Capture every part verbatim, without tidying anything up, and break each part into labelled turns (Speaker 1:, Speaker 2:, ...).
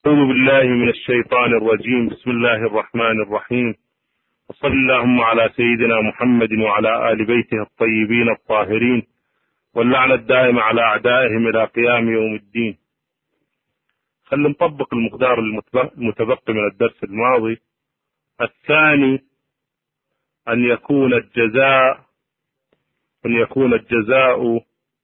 Speaker 1: أعوذ بالله من الشيطان الرجيم. بسم الله الرحمن الرحيم، وصل اللهم على سيدنا محمد وعلى آل بيته الطيبين الطاهرين، واللعنة الدائمة على أعدائهم إلى قيام يوم الدين. خلينا نطبق المقدار المتبقي من الدرس الماضي. الثاني أن يكون الجزاء أن يكون الجزاء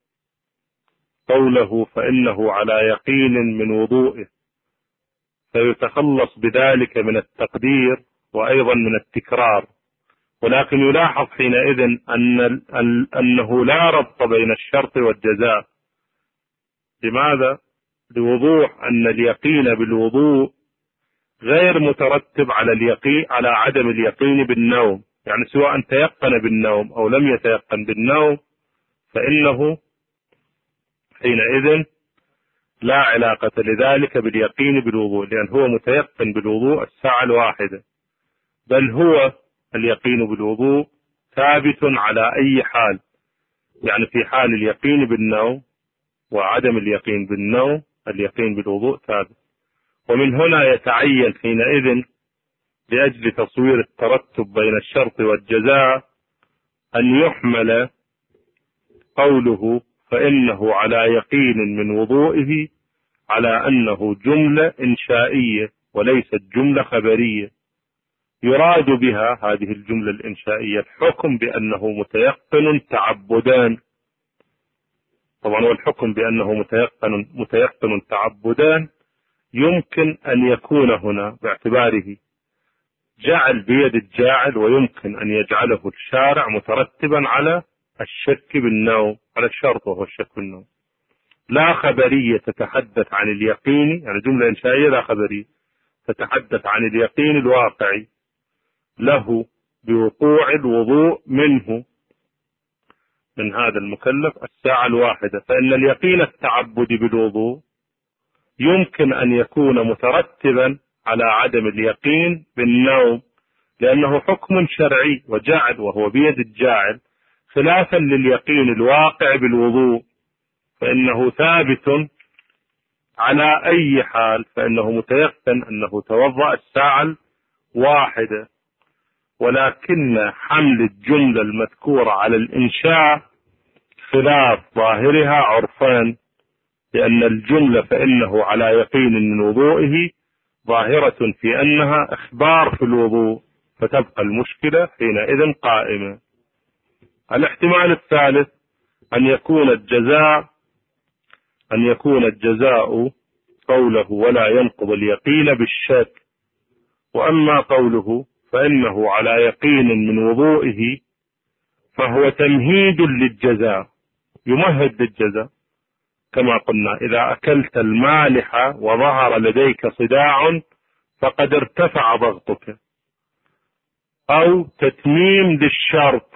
Speaker 1: قوله فإنه على يقين من وضوئه، فيتخلص بذلك من التقدير وأيضا من التكرار، ولكن يلاحظ حينئذ أن أنه لا ربط بين الشرط والجزاء. لماذا؟ لوضوح أن اليقين بالوضوء غير مترتب على اليقين على عدم اليقين بالنوم، يعني سواء تيقن بالنوم أو لم يتيقن بالنوم فإنه حينئذ لا علاقة لذلك باليقين بالوضوء، لأن هو متيقن بالوضوء الساعة الواحدة، بل هو اليقين بالوضوء ثابت على أي حال، يعني في حال اليقين بالنوم وعدم اليقين بالنوم اليقين بالوضوء ثابت. ومن هنا يتعين حينئذ لأجل تصوير الترتب بين الشرط والجزاء أن يحمل قوله فإنه على يقين من وضوئه على أنه جملة إنشائية وليست جملة خبرية، يراد بها هذه الجملة الإنشائية الحكم بأنه متيقن تعبدان. طبعا والحكم بأنه متيقن متيقن تعبدان يمكن أن يكون هنا باعتباره جعل بيد الجاعل، ويمكن أن يجعله الشارع مترتبا على الشك بالنوم، على الشرط وهو الشك بالنوم، لا خبرية تتحدث عن اليقين، يعني جملة إنشائية لا خبرية تتحدث عن اليقين الواقعي له بوقوع الوضوء منه من هذا المكلف الساعة الواحدة. فإن اليقين التعبدي بالوضوء يمكن أن يكون مترتبا على عدم اليقين بالنوم، لأنه حكم شرعي وجعل وهو بيد الجاعل، خلافا لليقين الواقع بالوضوء فإنه ثابت على أي حال، فإنه متيقن أنه توضأ الساعة الواحدة. ولكن حمل الجملة المذكورة على الإنشاء خلاف ظاهرها عرفان، لأن الجملة فإنه على يقين من وضوئه ظاهرة في أنها إخبار في الوضوء، فتبقى المشكلة حينئذ قائمة. الاحتمال الثالث أن يكون الجزاء أن يكون الجزاء قوله ولا ينقض اليقين بالشك، وأما قوله فإنه على يقين من وضوئه فهو تمهيد للجزاء، يمهد للجزاء. كما قلنا إذا أكلت المالح وظهر لديك صداع فقد ارتفع ضغطك، أو تتميم للشرط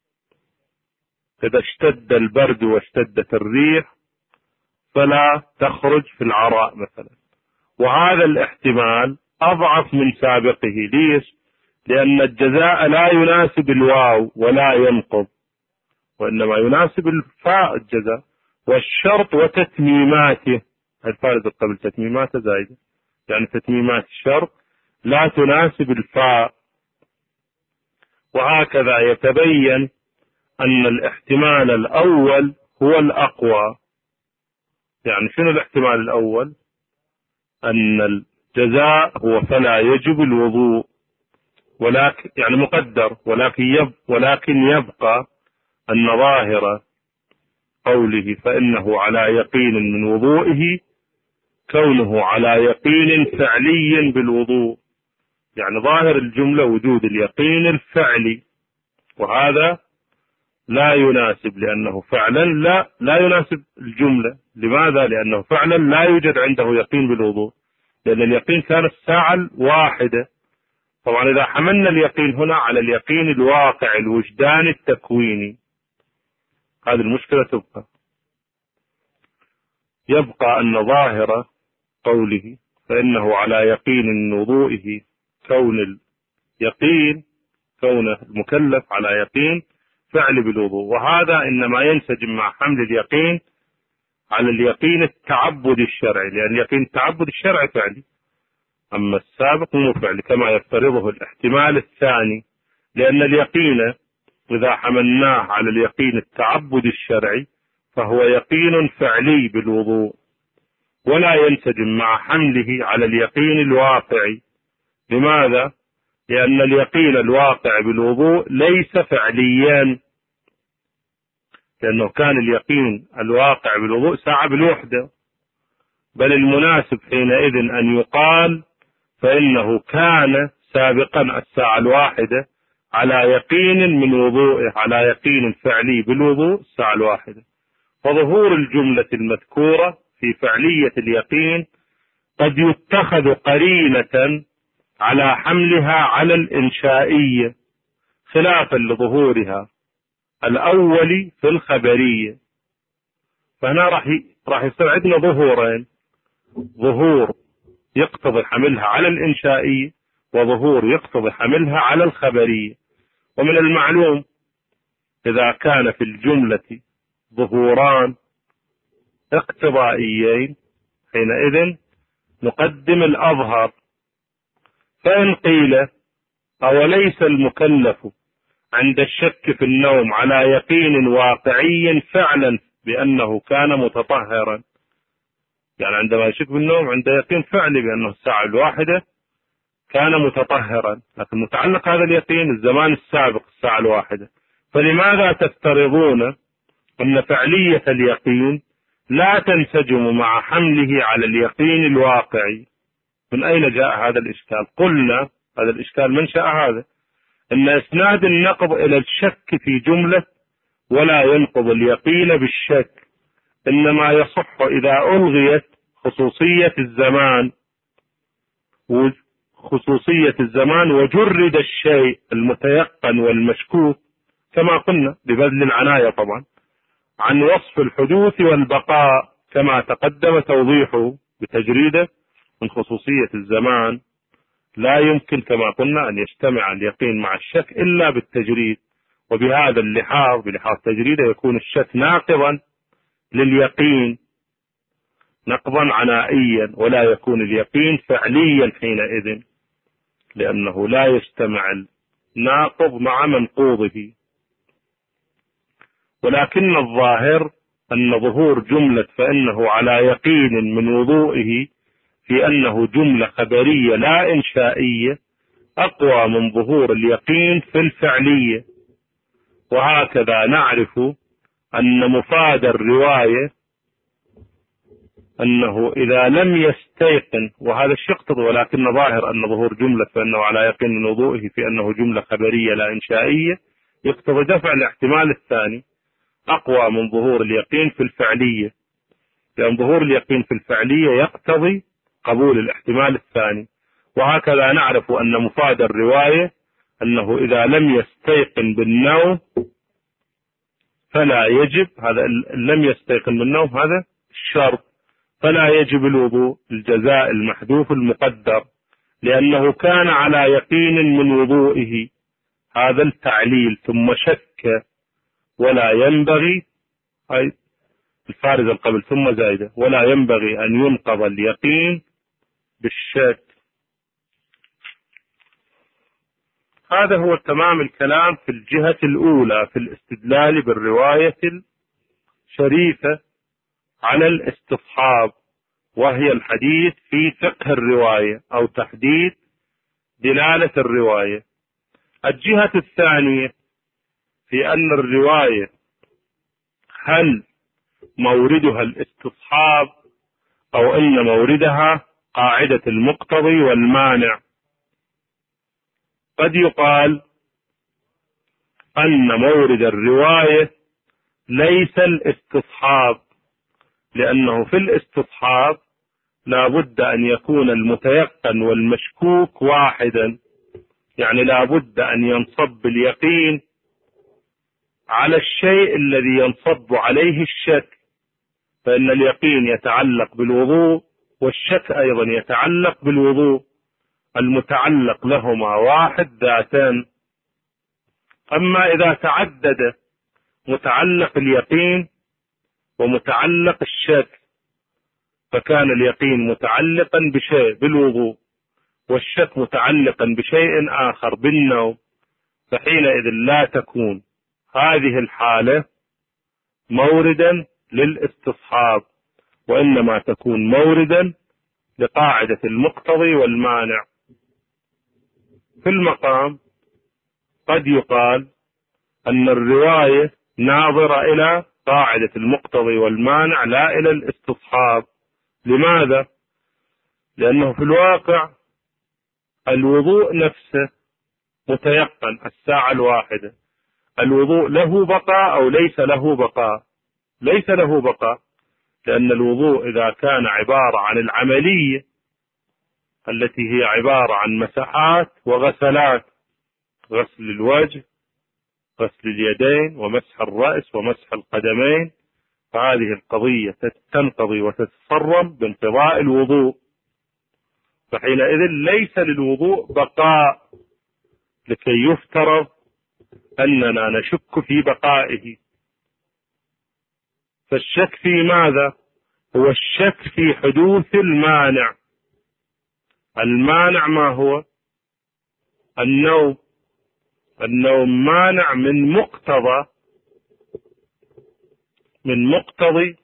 Speaker 1: إذا اشتد البرد واشتدت الريح فلا تخرج في العراء مثلا. وهذا الاحتمال أضعف من سابقه. ليش؟ لأن الجزاء لا يناسب الواو ولا ينقض، وإنما يناسب الفاء الجزاء، والشرط وتتميماته، الفارق قبل تتميماته زائدة، يعني تتميمات الشرط لا تناسب الفاء. وهكذا يتبين أن الاحتمال الأول هو الأقوى. يعني شنو الاحتمال الأول؟ أن الجزاء هو فلا يجب الوضوء، ولكن يعني مقدر، ولكن يب ولكن يبقى أن ظاهر قوله فإنه على يقين من وضوئه كونه على يقين فعلي بالوضوء، يعني ظاهر الجملة وجود اليقين الفعلي، وهذا لا يناسب، لأنه فعلا لا لا يناسب الجملة. لماذا؟ لأنه فعلا لا يوجد عنده يقين بالوضوء، لأن اليقين كان الساعة الواحدة. طبعا إذا حملنا اليقين هنا على اليقين الواقع الوجداني التكويني هذه المشكلة تبقى. يبقى أن ظاهر قوله فإنه على يقين من وضوئه كون اليقين كون المكلف على يقين فعل بالوضوء، وهذا إنما ينسجم مع حمل اليقين على اليقين التعبد الشرعي، لأن اليقين التعبد الشرعي فعلي، أما السابق مو فعلي كما يفترضه الاحتمال الثاني، لأن اليقين إذا حملناه على اليقين التعبد الشرعي فهو يقين فعلي بالوضوء، ولا ينسجم مع حمله على اليقين الواقعي. لماذا؟ لأن اليقين الواقع بالوضوء ليس فعليا، لأنه كان اليقين الواقع بالوضوء ساعة بالوحدة، بل المناسب حينئذ أن يقال فإنه كان سابقا الساعة الواحدة على يقين من وضوءه، على يقين فعلي بالوضوء الساعة الواحدة. فظهور الجملة المذكورة في فعلية اليقين قد يتخذ قرينة على حملها على الإنشائية، خلافا لظهورها الأول في الخبرية. فهنا راح راح يصير عندنا ظهورين، ظهور يقتضي حملها على الإنشائية، وظهور يقتضي حملها على الخبرية. ومن المعلوم إذا كان في الجملة ظهوران اقتضائيين حينئذ نقدم الأظهر. فإن قيل أوليس المكلف عند الشك في النوم على يقين واقعي فعلا بأنه كان متطهرا، يعني عندما يشك بالنوم عنده يقين فعلي بأنه الساعة الواحدة كان متطهرا، لكن متعلق هذا اليقين الزمان السابق الساعة الواحدة. فلماذا تفترضون أن فعلية اليقين لا تنسجم مع حمله على اليقين الواقعي؟ من أين جاء هذا الإشكال؟ قلنا هذا الإشكال منشأ هذا، أن إسناد النقض إلى الشك في جملة ولا ينقض اليقين بالشك، إنما يصح إذا ألغيت خصوصية الزمان خصوصية الزمان وجرد الشيء المتيقن والمشكوك، كما قلنا ببذل العناية طبعا عن وصف الحدوث والبقاء كما تقدم توضيحه بتجريده من خصوصية الزمان. لا يمكن كما قلنا أن يجتمع اليقين مع الشك إلا بالتجريد، وبهذا اللحاظ بلحاظ تجريده يكون الشك ناقضا لليقين نقضا عنائيا، ولا يكون اليقين فعليا حينئذ، لأنه لا يجتمع الناقض مع منقوضه. ولكن الظاهر أن ظهور جملة فإنه على يقين من وضوئه في أنه جملة خبرية لا إنشائية أقوى من ظهور اليقين في الفعلية. وهكذا نعرف أن مفاد الرواية أنه إذا لم يستيقن، وهذا الشيء يقتضي، ولكن ظاهر أن ظهور جملة فإنه على يقين من وضوئه في أنه جملة خبرية لا إنشائية يقتضي دفع الاحتمال الثاني أقوى من ظهور اليقين في الفعلية، لأن ظهور اليقين في الفعلية يقتضي قبول الاحتمال الثاني. وهكذا نعرف أن مفاد الرواية أنه إذا لم يستيقن بالنوم فلا يجب، هذا لم يستيقن بالنوم هذا الشرط، فلا يجب الوضوء، الجزاء المحذوف المقدر، لأنه كان على يقين من وضوئه، هذا التعليل، ثم شك. ولا ينبغي أي الفارزة القبل ثم زائدة، ولا ينبغي أن ينقض اليقين بالشك. هذا هو تمام الكلام في الجهة الأولى في الاستدلال بالرواية الشريفة على الاستصحاب، وهي الحديث في فقه الرواية أو تحديد دلالة الرواية. الجهة الثانية في أن الرواية هل موردها الاستصحاب أو أن موردها قاعدة المقتضي والمانع. قد يقال أن مورد الرواية ليس الاستصحاب، لأنه في الاستصحاب لا بد أن يكون المتيقن والمشكوك واحدا، يعني لا بد أن ينصب اليقين على الشيء الذي ينصب عليه الشك، فإن اليقين يتعلق بالوضوء والشك أيضا يتعلق بالوضوء، المتعلق لهما واحد ذاتان. أما إذا تعدد متعلق اليقين ومتعلق الشك فكان اليقين متعلقا بشيء بالوضوء، والشك متعلقا بشيء آخر بالنوم، فحينئذ لا تكون هذه الحالة موردا للاستصحاب، وإنما تكون موردا لقاعدة المقتضي والمانع. في المقام قد يقال أن الرواية ناظرة إلى قاعدة المقتضي والمانع لا إلى الاستصحاب. لماذا؟ لأنه في الواقع الوضوء نفسه متيقن الساعة الواحدة، الوضوء له بقاء أو ليس له بقاء؟ ليس له بقاء، لأن الوضوء إذا كان عبارة عن العملية التي هي عبارة عن مسحات وغسلات، غسل الوجه، غسل اليدين، ومسح الرأس، ومسح القدمين، فهذه القضية تنقضي وتتصرم بانقضاء الوضوء، فحينئذ ليس للوضوء بقاء لكي يفترض أننا نشك في بقائه. فالشك في ماذا؟ هو الشك في حدوث المانع. المانع ما هو؟ النوم. النوم مانع من مقتضى من مقتضي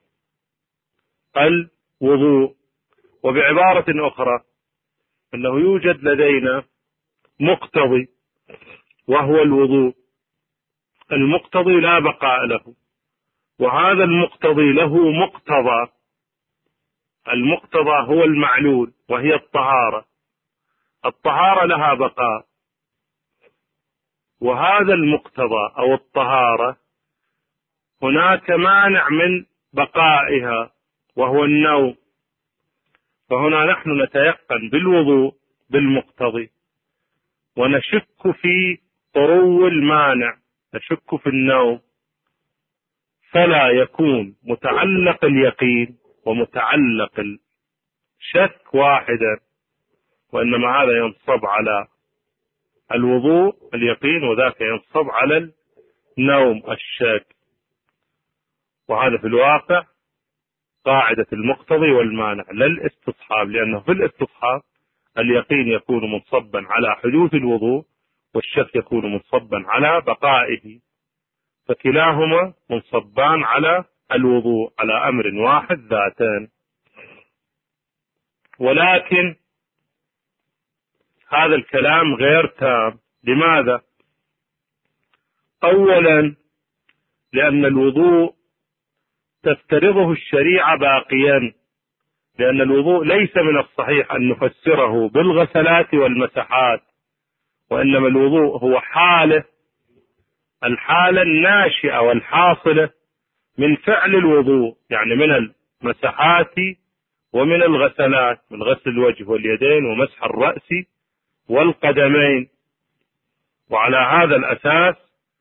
Speaker 1: الوضوء. وبعبارة أخرى أنه يوجد لدينا مقتضي وهو الوضوء، المقتضي لا بقاء له، وهذا المقتضي له مقتضى، المقتضى هو المعلول وهي الطهارة، الطهارة لها بقاء، وهذا المقتضى أو الطهارة هناك مانع من بقائها وهو النوم. فهنا نحن نتيقن بالوضوء بالمقتضي ونشك في طرو المانع، نشك في النوم، فلا يكون متعلق اليقين ومتعلق الشك واحدا، وإنما هذا ينصب على الوضوء اليقين، وذاك ينصب على النوم الشك. وهذا في الواقع قاعدة المقتضي والمانع لا الاستصحاب، لأنه في الاستصحاب اليقين يكون منصبا على حدوث الوضوء، والشك يكون منصبا على بقائه، فكلاهما منصبان على الوضوء، على أمر واحد ذاتان. ولكن هذا الكلام غير تام. لماذا؟ أولا لأن الوضوء تفترضه الشريعة باقيا، لأن الوضوء ليس من الصحيح أن نفسره بالغسلات والمسحات، وإنما الوضوء هو حالة، الحالة الناشئة والحاصلة من فعل الوضوء، يعني من المسحات ومن الغسلات، من غسل الوجه واليدين ومسح الرأس والقدمين. وعلى هذا الأساس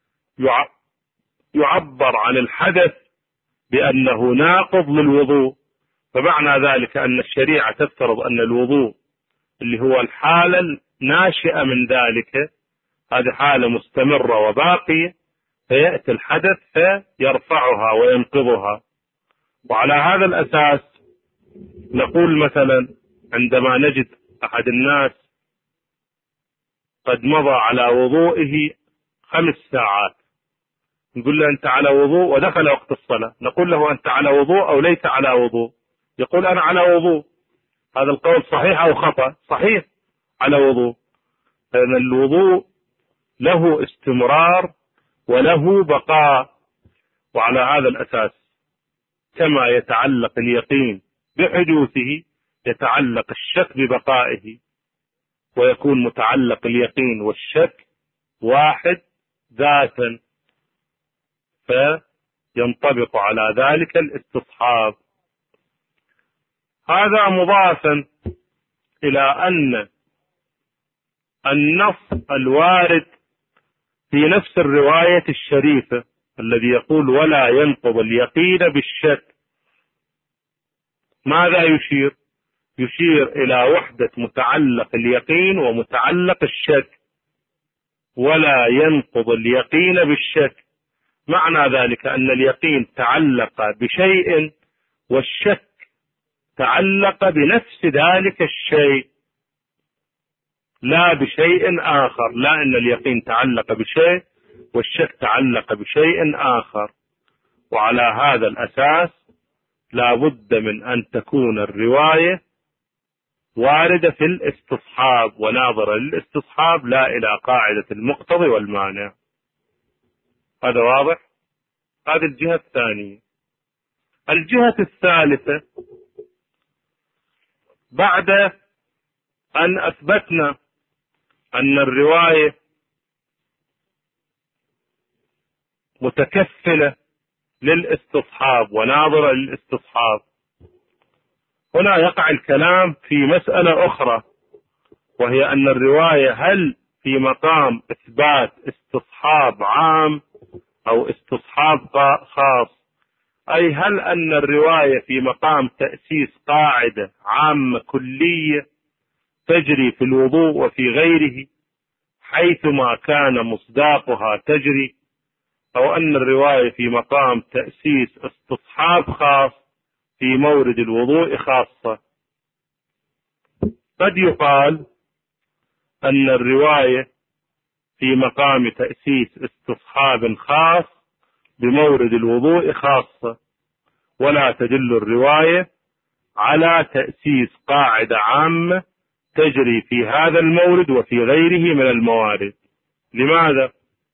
Speaker 1: يعبر عن الحدث بأنه ناقض للوضوء، فمعنى ذلك أن الشريعة تفترض أن الوضوء اللي هو الحالة الناشئة من ذلك هذه حالة مستمرة وباقية، فيأتي الحدث فيرفعها وينقضها. وعلى هذا الأساس نقول مثلا عندما نجد أحد الناس قد مضى على وضوئه خمس ساعات، نقول له أنت على وضوء ودخل وقت الصلاة، نقول له أنت على وضوء أو ليس على وضوء؟ يقول أنا على وضوء. هذا القول صحيح أو خطأ؟ صحيح، على وضوء، لأن الوضوء له استمرار وله بقاء. وعلى هذا الأساس كما يتعلق اليقين بحدوثه يتعلق الشك ببقائه، ويكون متعلق اليقين والشك واحد ذاتا، فينطبق على ذلك الاستصحاب. هذا مضافا إلى أن النص الوارد في نفس الرواية الشريفة الذي يقول ولا ينقض اليقين بالشك ماذا يشير؟ يشير إلى وحدة متعلق اليقين ومتعلق الشك، ولا ينقض اليقين بالشك، معنى ذلك أن اليقين تعلق بشيء والشك تعلق بنفس ذلك الشيء. لا بشيء آخر، لا أن اليقين تعلق بشيء والشك تعلق بشيء آخر. وعلى هذا الأساس لا بد من أن تكون الرواية واردة في الاستصحاب وناظرة للاستصحاب، لا إلى قاعدة المقتضي والمانع. هذا واضح؟ هذه الجهة الثانية. الجهة الثالثة، بعد أن أثبتنا أن الرواية متكفلة للاستصحاب وناظرة للاستصحاب، هنا يقع الكلام في مسألة أخرى، وهي أن الرواية هل في مقام إثبات استصحاب عام أو استصحاب خاص، أي هل أن الرواية في مقام تأسيس قاعدة عامة كلية تجري في الوضوء وفي غيره حيثما كان مصداقها تجري، أو أن الرواية في مقام تأسيس استصحاب خاص في مورد الوضوء خاصة. قد يقال أن الرواية في مقام تأسيس استصحاب خاص بمورد الوضوء خاصة، ولا تدل الرواية على تأسيس قاعدة عامة تجري في هذا المورد وفي غيره من الموارد. لماذا؟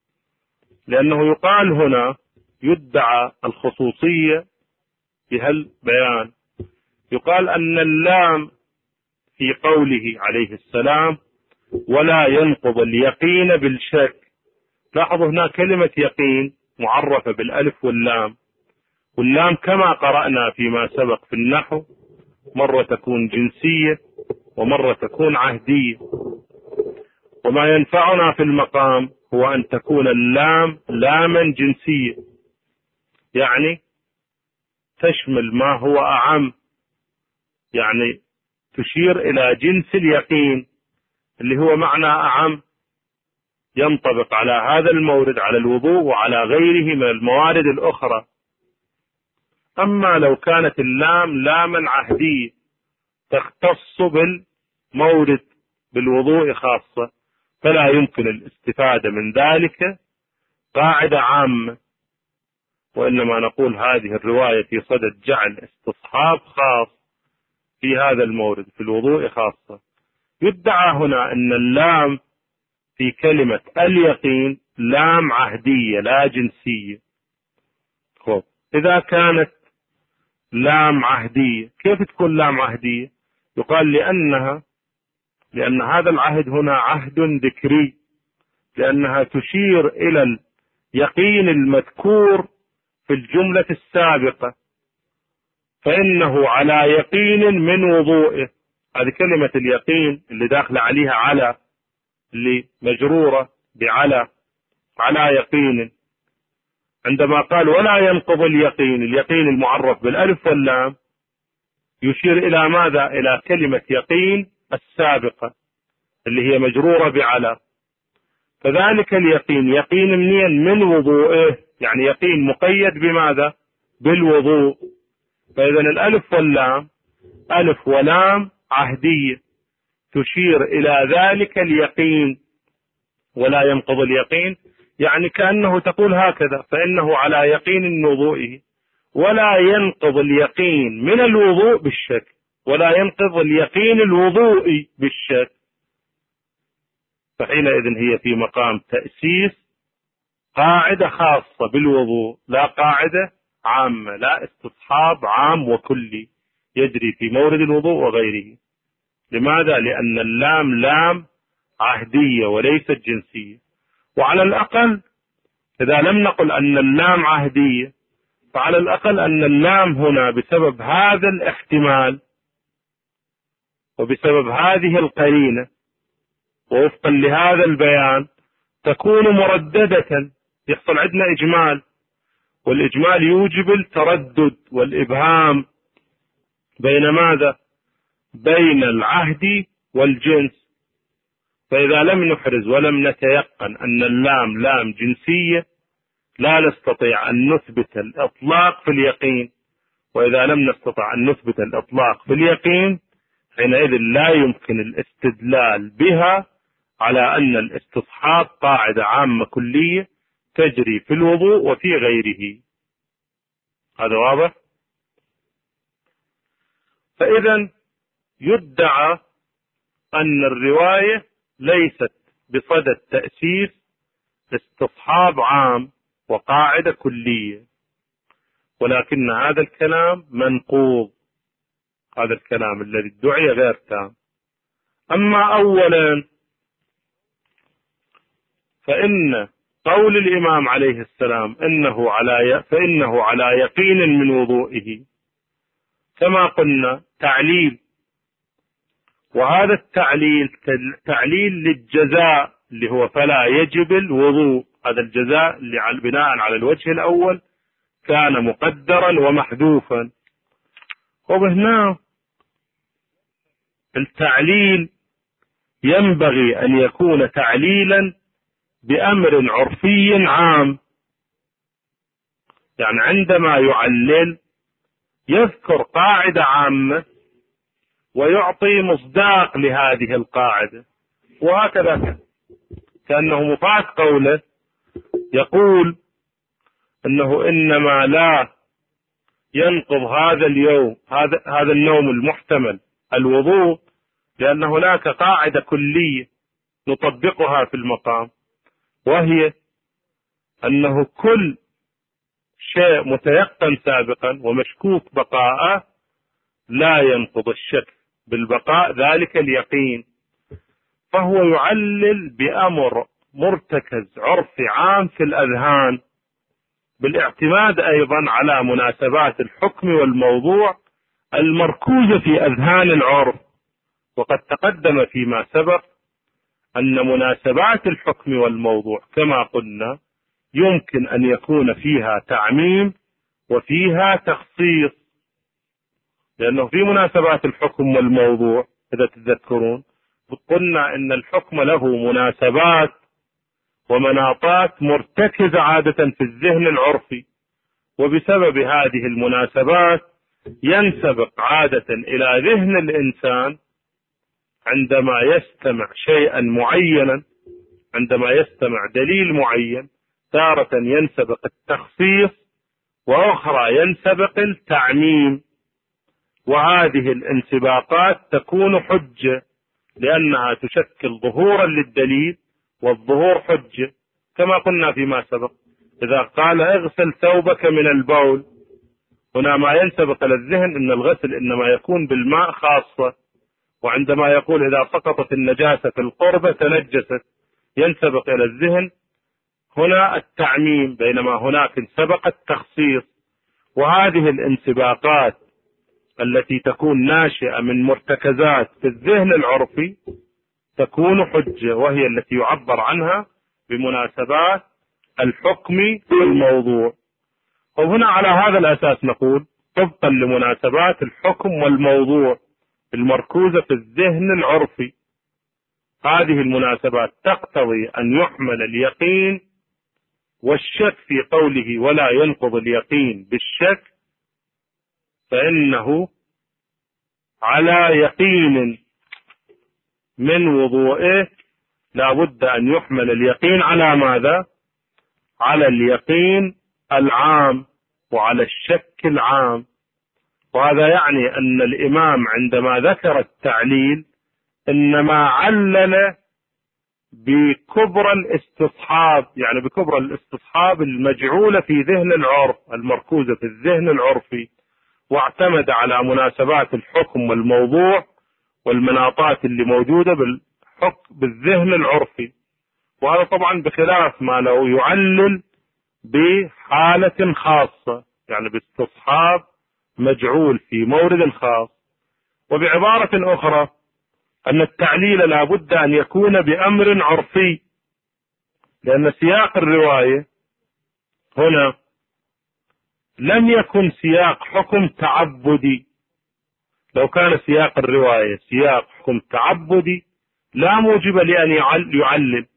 Speaker 1: لأنه يقال هنا يدعى الخصوصية بهالبيان، يقال أن اللام في قوله عليه السلام ولا ينقض اليقين بالشك. لاحظوا هنا كلمة يقين معرفة بالألف واللام، واللام كما قرأنا فيما سبق في النحو مرة تكون جنسية ومرة تكون عهدية، وما ينفعنا في المقام هو أن تكون اللام لاما جنسية، يعني تشمل ما هو أعم، يعني تشير إلى جنس اليقين اللي هو معنى أعم ينطبق على هذا المورد، على الوضوء وعلى غيره من الموارد الأخرى. أما لو كانت اللام لاما عهدية تختص بالمورد بالوضوء خاصة، فلا يمكن الاستفادة من ذلك قاعدة عامة، وإنما نقول هذه الرواية في صدد جعل استصحاب خاص في هذا المورد في الوضوء خاصة. يدعى هنا أن اللام في كلمة اليقين لام عهدية لا جنسية. خب إذا كانت لام عهدية، كيف تكون لام عهدية؟ يقال لأنها لأن هذا العهد هنا عهد ذكري، لأنها تشير إلى اليقين المذكور في الجملة السابقة، فإنه على يقين من وضوئه. هذه كلمة اليقين اللي داخل عليها على، اللي مجرورة بعلى، على يقين. عندما قال ولا ينقض اليقين، اليقين المعرف بالألف واللام يشير إلى ماذا؟ إلى كلمة يقين السابقة اللي هي مجرورة بعلى. فذلك اليقين يقين منين؟ من وضوئه، يعني يقين مقيد بماذا؟ بالوضوء. فإذا الألف واللام ألف ولام عهدية تشير إلى ذلك اليقين. ولا ينقض اليقين يعني كأنه تقول هكذا، فإنه على يقين من وضوئه. ولا ينقض اليقين من الوضوء بالشك، ولا ينقض اليقين الوضوئي بالشك، فحينئذ هي في مقام تأسيس قاعدة خاصة بالوضوء، لا قاعدة عامة، لا استصحاب عام وكلي يجري في مورد الوضوء وغيره. لماذا؟ لأن اللام لام عهدية وليست جنسية. وعلى الأقل إذا لم نقل أن اللام عهدية، فعلى الأقل أن اللام هنا بسبب هذا الاحتمال وبسبب هذه القرينة ووفقا لهذا البيان تكون مرددة، يحصل عندنا إجمال، والإجمال يوجب التردد والإبهام بين ماذا؟ بين العهد والجنس. فإذا لم نحرز ولم نتيقن أن اللام لام جنسية لا نستطيع أن نثبت الإطلاق في اليقين، وإذا لم نستطع أن نثبت الإطلاق في اليقين حينئذ لا يمكن الاستدلال بها على أن الاستصحاب قاعدة عامة كلية تجري في الوضوء وفي غيره. هذا واضح؟ فإذا يدعى أن الرواية ليست بصدد تأسيس استصحاب عام وقاعدة كلية، ولكن هذا الكلام منقوض، هذا الكلام الذي ادعي غير تام. أما أولا فإن قول الإمام عليه السلام إنه على فإنه على يقين من وضوئه كما قلنا تعليل، وهذا التعليل تعليل للجزاء اللي هو فلا يجب الوضوء. هذا الجزاء اللي بناء على الوجه الأول كان مقدرا ومحذوفا. وهنا التعليل ينبغي أن يكون تعليلا بأمر عرفي عام، يعني عندما يعلل يذكر قاعدة عامة ويعطي مصداق لهذه القاعدة، وهكذا كأنه مفاد قوله يقول أنه إنما لا ينقض هذا اليوم هذا هذا النوم المحتمل الوضوء لأن هناك قاعدة كلية نطبقها في المقام، وهي أنه كل شيء متيقن سابقا ومشكوك بقاءه لا ينقض الشك بالبقاء ذلك اليقين. فهو يعلل بأمر مرتكز عرفي عام في الأذهان، بالاعتماد أيضا على مناسبات الحكم والموضوع المركوزة في أذهان العرف. وقد تقدم فيما سبق أن مناسبات الحكم والموضوع كما قلنا يمكن أن يكون فيها تعميم وفيها تخصيص، لأنه في مناسبات الحكم والموضوع إذا تتذكرون قلنا أن الحكم له مناسبات ومناطات مرتكزة عادة في الذهن العرفي، وبسبب هذه المناسبات ينسبق عادة إلى ذهن الإنسان عندما يستمع شيئا معينا، عندما يستمع دليل معين تارة ينسبق التخصيص وأخرى ينسبق التعميم، وهذه الانسباقات تكون حجة لأنها تشكل ظهورا للدليل، والظهور حجة كما قلنا فيما سبق. إذا قال اغسل ثوبك من البول، هنا ما ينسبق إلى الذهن أن الغسل إنما يكون بالماء خاصة، وعندما يقول إذا سقطت النجاسة في القربة تنجست ينسبق إلى الذهن هنا التعميم، بينما هناك سبق التخصيص. وهذه الانسباقات التي تكون ناشئة من مرتكزات في الذهن العرفي تكون حجة، وهي التي يعبر عنها بمناسبات الحكم والموضوع. وهنا على هذا الأساس نقول طبقا لمناسبات الحكم والموضوع المركوزة في الذهن العرفي، هذه المناسبات تقتضي أن يحمل اليقين والشك في قوله ولا ينقض اليقين بالشك، فإنه على يقين من وضوئه لا بد أن يحمل اليقين على ماذا؟ على اليقين العام وعلى الشك العام. وهذا يعني أن الإمام عندما ذكر التعليل إنما علل بكبرى الاستصحاب، يعني بكبرى الاستصحاب المجعولة في ذهن العرف المركوزة في الذهن العرفي، واعتمد على مناسبات الحكم والموضوع والمناطات اللي موجودة بالحكم بالذهن العرفي. وهذا طبعا بخلاف ما لو يعلل بحالة خاصة، يعني باستصحاب مجعول في مورد خاص. وبعبارة أخرى أن التعليل لا بد أن يكون بأمر عرفي، لأن سياق الرواية هنا لم يكن سياق حكم تعبدي. لو كان سياق الرواية سياق حكم تعبدي لا موجب لأن يعلل.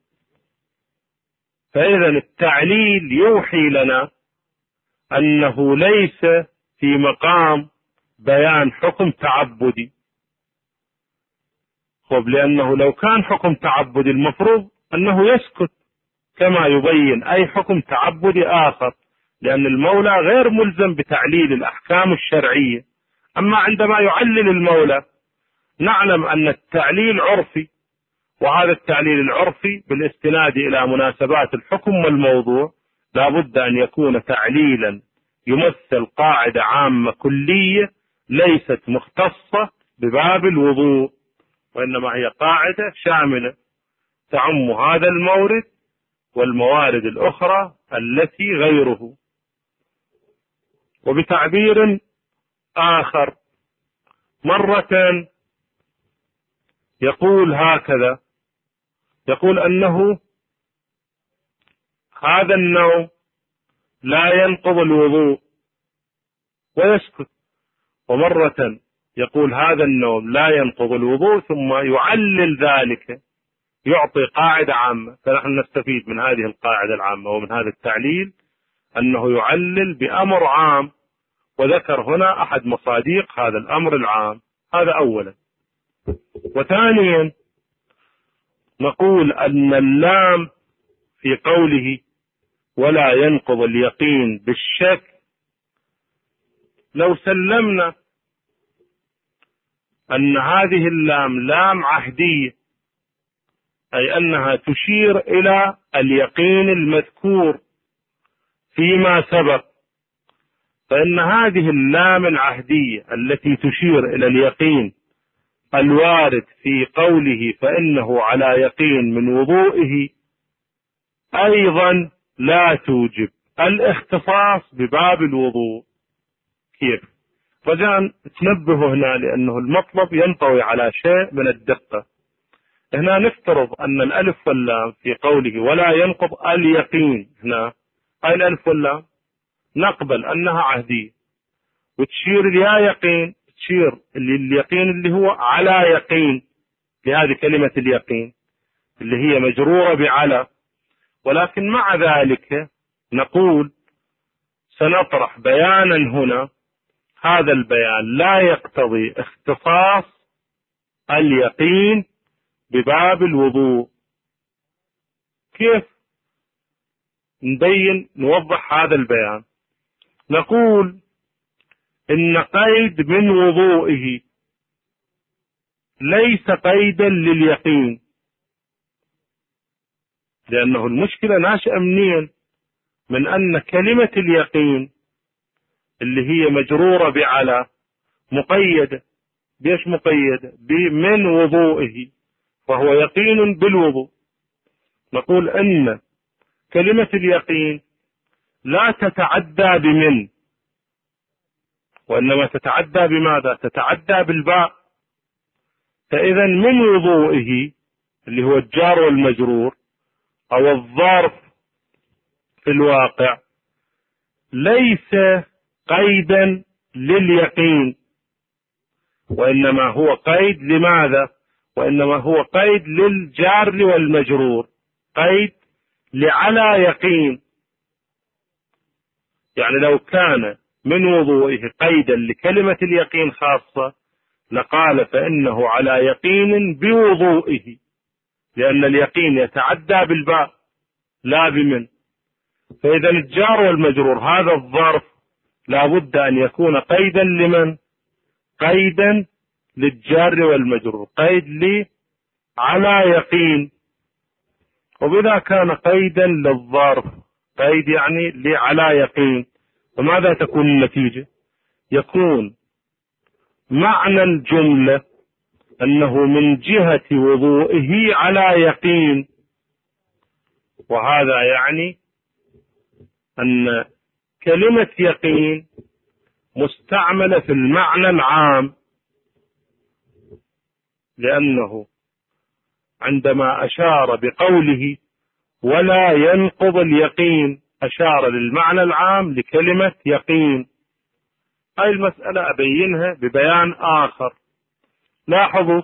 Speaker 1: فإذا التعليل يوحي لنا أنه ليس في مقام بيان حكم تعبدي. طب لأنه لو كان حكم تعبدي المفروض أنه يسكت كما يبين أي حكم تعبدي آخر، لأن المولى غير ملزم بتعليل الأحكام الشرعية. أما عندما يعلل المولى نعلم أن التعليل عرفي، وهذا التعليل العرفي بالاستناد إلى مناسبات الحكم والموضوع لا بد أن يكون تعليلا يمثل قاعدة عامة كلية ليست مختصة بباب الوضوء، وإنما هي قاعدة شاملة تعم هذا المورد والموارد الأخرى التي غيره. وبتعبير آخر مرة يقول هكذا، يقول أنه هذا النوم لا ينقض الوضوء ويسكت، ومرة يقول هذا النوم لا ينقض الوضوء ثم يعلل ذلك، يعطي قاعدة عامة. فنحن نستفيد من هذه القاعدة العامة ومن هذا التعليل أنه يعلل بأمر عام، وذكر هنا أحد مصاديق هذا الأمر العام. هذا أولا. وثانيا نقول أن اللام في قوله ولا ينقض اليقين بالشك، لو سلمنا أن هذه اللام لام عهدية، أي أنها تشير إلى اليقين المذكور فيما سبق، فإن هذه اللام العهدية التي تشير إلى اليقين الوارد في قوله فإنه على يقين من وضوئه أيضا لا توجب الاختصاص بباب الوضوء. كيف؟ رجاء تنبهوا هنا، لأنه المطلب ينطوي على شيء من الدقة. هنا نفترض أن الألف واللام في قوله ولا ينقض اليقين، هنا أي الألف واللام نقبل أنها عهدية وتشير إلى يقين، تشير لليقين اللي هو على يقين، لهذه كلمة اليقين اللي هي مجرورة بعلى. ولكن مع ذلك نقول سنطرح بيانا هنا، هذا البيان لا يقتضي اختصاص اليقين بباب الوضوء. كيف نبين نوضح هذا البيان؟ نقول إن قيد من وضوئه ليس قيدا لليقين، لأنه المشكلة ناشئة منين؟ من أن كلمة اليقين اللي هي مجرورة بعلى مقيدة. بيش مقيدة؟ بمن وضوئه، فهو يقين بالوضوء. نقول أن كلمة اليقين لا تتعدى بمن، وإنما تتعدى بماذا؟ تتعدى بالباء. فإذا من وضوئه اللي هو الجار والمجرور أو الظرف في الواقع ليس قيدا لليقين، وإنما هو قيد لماذا؟ وإنما هو قيد للجار والمجرور، قيد لعلى يقين. يعني لو كان من وضوئه قيدا لكلمة اليقين خاصة لقال فإنه على يقين بوضوئه، لأن اليقين يتعدى بالباء لا بمن. فإذا الجار والمجرور هذا الظرف لا بد أن يكون قيدا لمن؟ قيدا للجار والمجرور، قيد لي على يقين. وبذا كان قيدا للظرف، قيد يعني لي على يقين، وماذا تكون النتيجة؟ يكون معنى الجملة أنه من جهة وضوئه على يقين، وهذا يعني أن كلمة يقين مستعملة في المعنى العام، لأنه عندما أشار بقوله ولا ينقض اليقين أشار للمعنى العام لكلمة يقين. هاي المسألة أبينها ببيان آخر. لاحظوا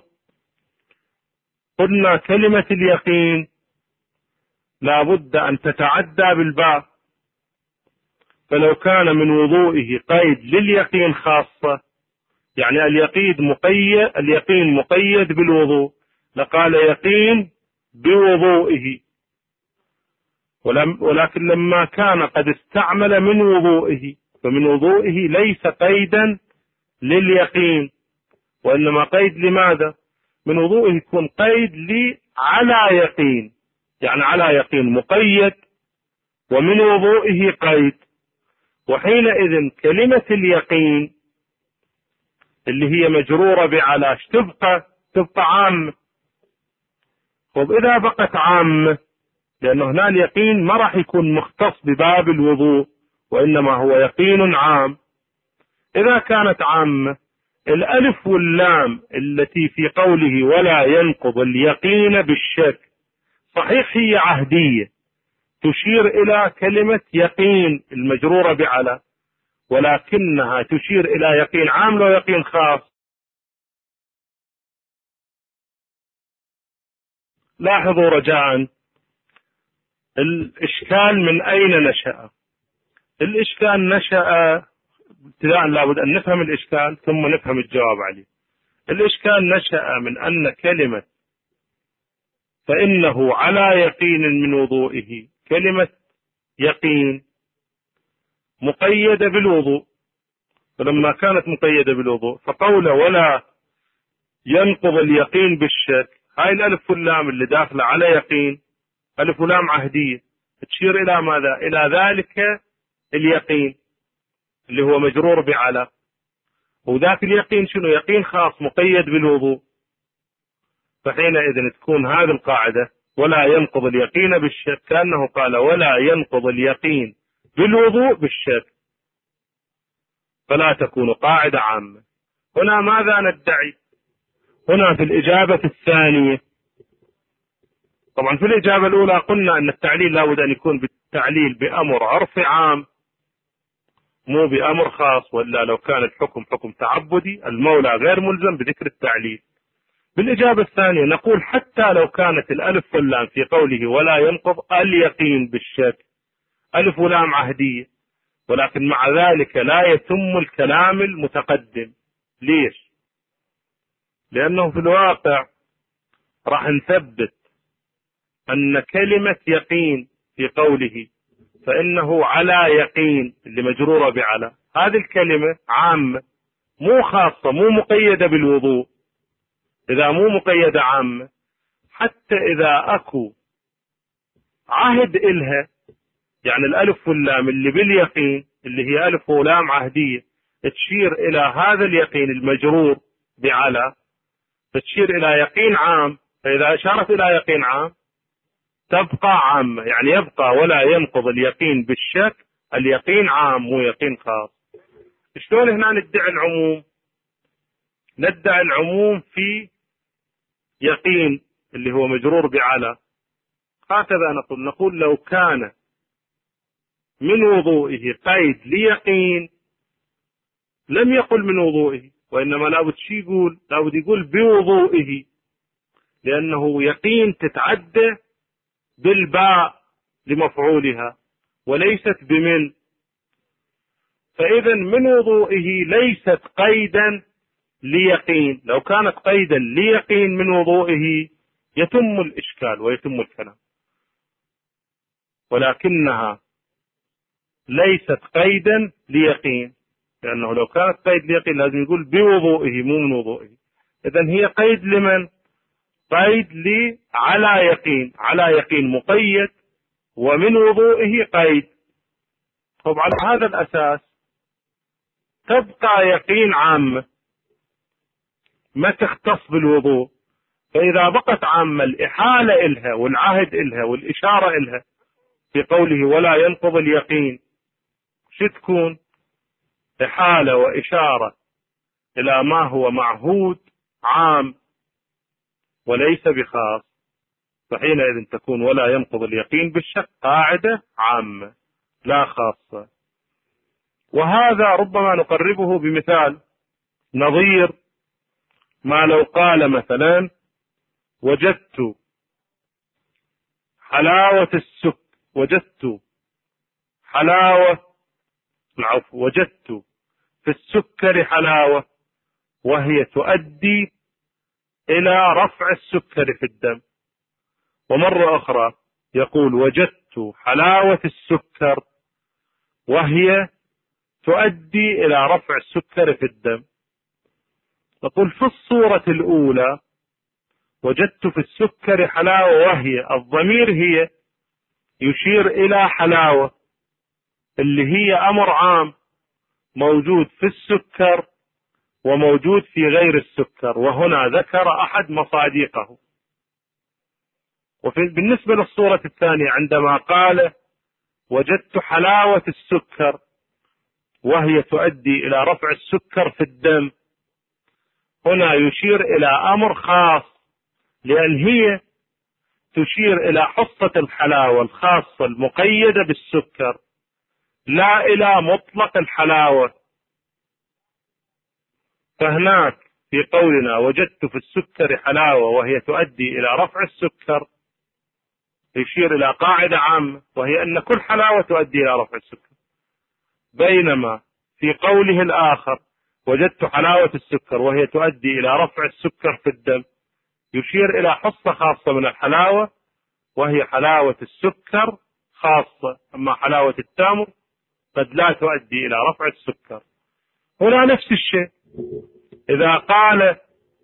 Speaker 1: قلنا كلمة اليقين لا بد أن تتعدى بالباء، فلو كان من وضوئه قيد لليقين خاصة، يعني اليقين مقيد اليقين مقيد بالوضوء، لقال يقين بوضوئه، ولم ولكن لما كان قد استعمل من وضوئه، فمن وضوئه ليس قيدا لليقين، وإنما قيد لماذا؟ من وضوئه يكون قيد لي على يقين، يعني على يقين مقيد، ومن وضوئه قيد. وحينئذ كلمة اليقين اللي هي مجرورة بعلاش تبقى تبقى عامة. طب إذا بقت عامة، لأنه هنا اليقين ما راح يكون مختص بباب الوضوء، وإنما هو يقين عام. إذا كانت عامة، الألف واللام التي في قوله ولا ينقض اليقين بالشك، صحيح هي عهدية تشير إلى كلمة يقين المجرورة بعلى، ولكنها تشير إلى يقين عام لو يقين خاص. لاحظوا رجاء الإشكال من أين نشأ. الإشكال نشأ ابتداء، لابد أن نفهم الإشكال ثم نفهم الجواب عليه. الإشكال نشأ من أن كلمة فإنه على يقين من وضوئه، كلمة يقين مقيدة بالوضوء، فلما كانت مقيدة بالوضوء فقوله ولا ينقض اليقين بالشك، هاي الألف واللام اللي داخلة على يقين ألف ولام عهدية تشير إلى ماذا؟ إلى ذلك اليقين اللي هو مجرور بعلى، وذاك اليقين شنو؟ يقين خاص مقيد بالوضوء. فحينئذ تكون هذه القاعدة ولا ينقض اليقين بالشك كأنه قال ولا ينقض اليقين بالوضوء بالشك، فلا تكون قاعدة عامة. هنا ماذا ندعي؟ هنا في الإجابة الثانية، طبعا في الإجابة الأولى قلنا أن التعليل لابد أن يكون بالتعليل بأمر عرفي عام مو بأمر خاص، وإلا لو كان الحكم حكم تعبدي المولى غير ملزم بذكر التعليل. بالإجابة الثانية نقول حتى لو كانت الألف واللام في قوله ولا ينقض اليقين بالشك ألف ولام عهدية، ولكن مع ذلك لا يتم الكلام المتقدم. ليش؟ لأنه في الواقع راح نثبت أن كلمة يقين في قوله فإنه على يقين اللي مجرورة بعلى، هذه الكلمة عامة مو خاصة مو مقيدة بالوضوء. إذا مو مقيدة عامة، حتى إذا أكو عهد إلها، يعني الألف واللام اللي باليقين اللي هي ألف ولام عهدية تشير إلى هذا اليقين المجرور بعلى، تشير إلى يقين عام، فإذا أشارت إلى يقين عام تبقى عامة، يعني يبقى ولا ينقض اليقين بالشك اليقين عام مو يقين خاص. شلون هنا ندعي العموم؟ ندعي العموم في يقين اللي هو مجرور بعلى. هكذا نقول نقول لو كان من وضوئه قيد ليقين لم يقل من وضوئه، وإنما لابد شي يقول؟ لابد يقول بوضوئه، لأنه يقين تتعدى بالباء لمفعولها وليست بمن. فإذا من وضوئه ليست قيدا ليقين، لو كانت قيدا ليقين من وضوئه يتم الإشكال ويتم الكلام، ولكنها ليست قيدا ليقين، لأنه لو كانت قيد ليقين لازم يقول بوضوئه مو من وضوئه. إذن هي قيد لمن؟ قيد لي على يقين، على يقين مقيد ومن وضوئه قيد. طب على هذا الأساس تبقى يقين عامة ما تختص بالوضوء، فإذا بقت عامة الإحالة إلها والعهد إلها والإشارة إلها في قوله ولا ينقض اليقين شو تكون؟ إحالة وإشارة إلى ما هو معهود عام وليس بخاص، فحينئذ تكون ولا ينقض اليقين بالشك قاعدة عامة لا خاصة. وهذا ربما نقربه بمثال نظير ما لو قال مثلا وجدت حلاوة السك وجدت حلاوة العفو وجدت في السكر حلاوة وهي تؤدي إلى رفع السكر في الدم. ومرة أخرى يقول وجدت حلاوة السكر وهي تؤدي إلى رفع السكر في الدم. نقول في الصورة الأولى وجدت في السكر حلاوة وهي، الضمير هي يشير إلى حلاوة اللي هي أمر عام موجود في السكر وموجود في غير السكر، وهنا ذكر أحد مصادقه. وبالنسبة للصورة الثانية عندما قال وجدت حلاوة السكر وهي تؤدي إلى رفع السكر في الدم، هنا يشير إلى أمر خاص، لأن هي تشير إلى حصة الحلاوة الخاصة المقيدة بالسكر لا إلى مطلق الحلاوة. فهناك في قولنا وجدت في السكر حلاوة وهي تؤدي إلى رفع السكر يشير إلى قاعدة عامة، وهي أن كل حلاوة تؤدي إلى رفع السكر. بينما في قوله الآخر وجدت حلاوة السكر وهي تؤدي إلى رفع السكر في الدم يشير إلى حصة خاصة من الحلاوة وهي حلاوة السكر خاصة، أما حلاوة التمر قد لا تؤدي إلى رفع السكر. هنا نفس الشيء، إذا قال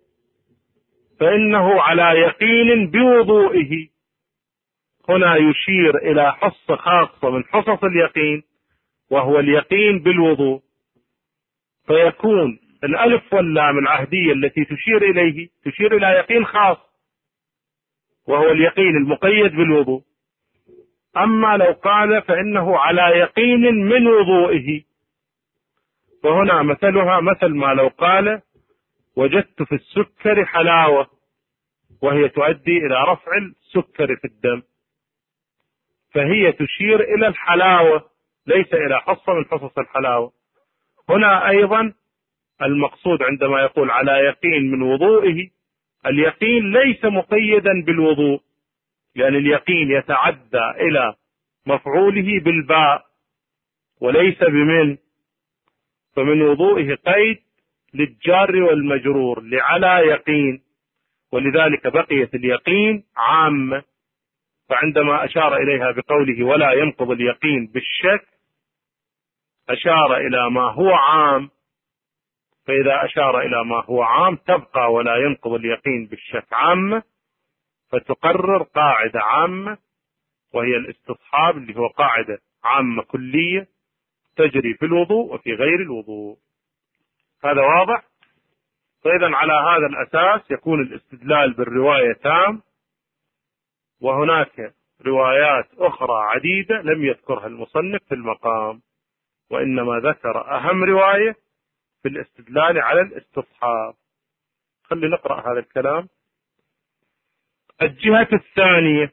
Speaker 1: فإنه على يقين بوضوئه، هنا يشير إلى حصة خاصة من حصص اليقين وهو اليقين بالوضوء، فيكون الألف واللام العهدية التي تشير إليه تشير إلى يقين خاص وهو اليقين المقيد بالوضوء. أما لو قال فإنه على يقين من وضوئه، فهنا مثلها مثل ما لو قال وجدت في السكر حلاوة وهي تؤدي إلى رفع السكر في الدم، فهي تشير إلى الحلاوة ليس إلى حصة من حصص الحلاوة. هنا أيضا المقصود عندما يقول على يقين من وضوئه، اليقين ليس مقيدا بالوضوء، لأن اليقين يتعدى إلى مفعوله بالباء وليس بمن، فمن وضوئه قيد للجار والمجرور لعلى يقين، ولذلك بقيت اليقين عامة. فعندما أشار إليها بقوله ولا ينقض اليقين بالشك أشار إلى ما هو عام، فإذا أشار إلى ما هو عام تبقى ولا ينقض اليقين بالشك عامة، فتقرر قاعدة عامة وهي الاستصحاب، اللي هو قاعدة عامة كلية تجري في الوضوء وفي غير الوضوء. هذا واضح؟ فإذا على هذا الأساس يكون الاستدلال بالرواية تام. وهناك روايات أخرى عديدة لم يذكرها المصنف في المقام، وإنما ذكر أهم رواية في الاستدلال على الاستصحاب. خلي نقرأ هذا الكلام. الجهة الثانية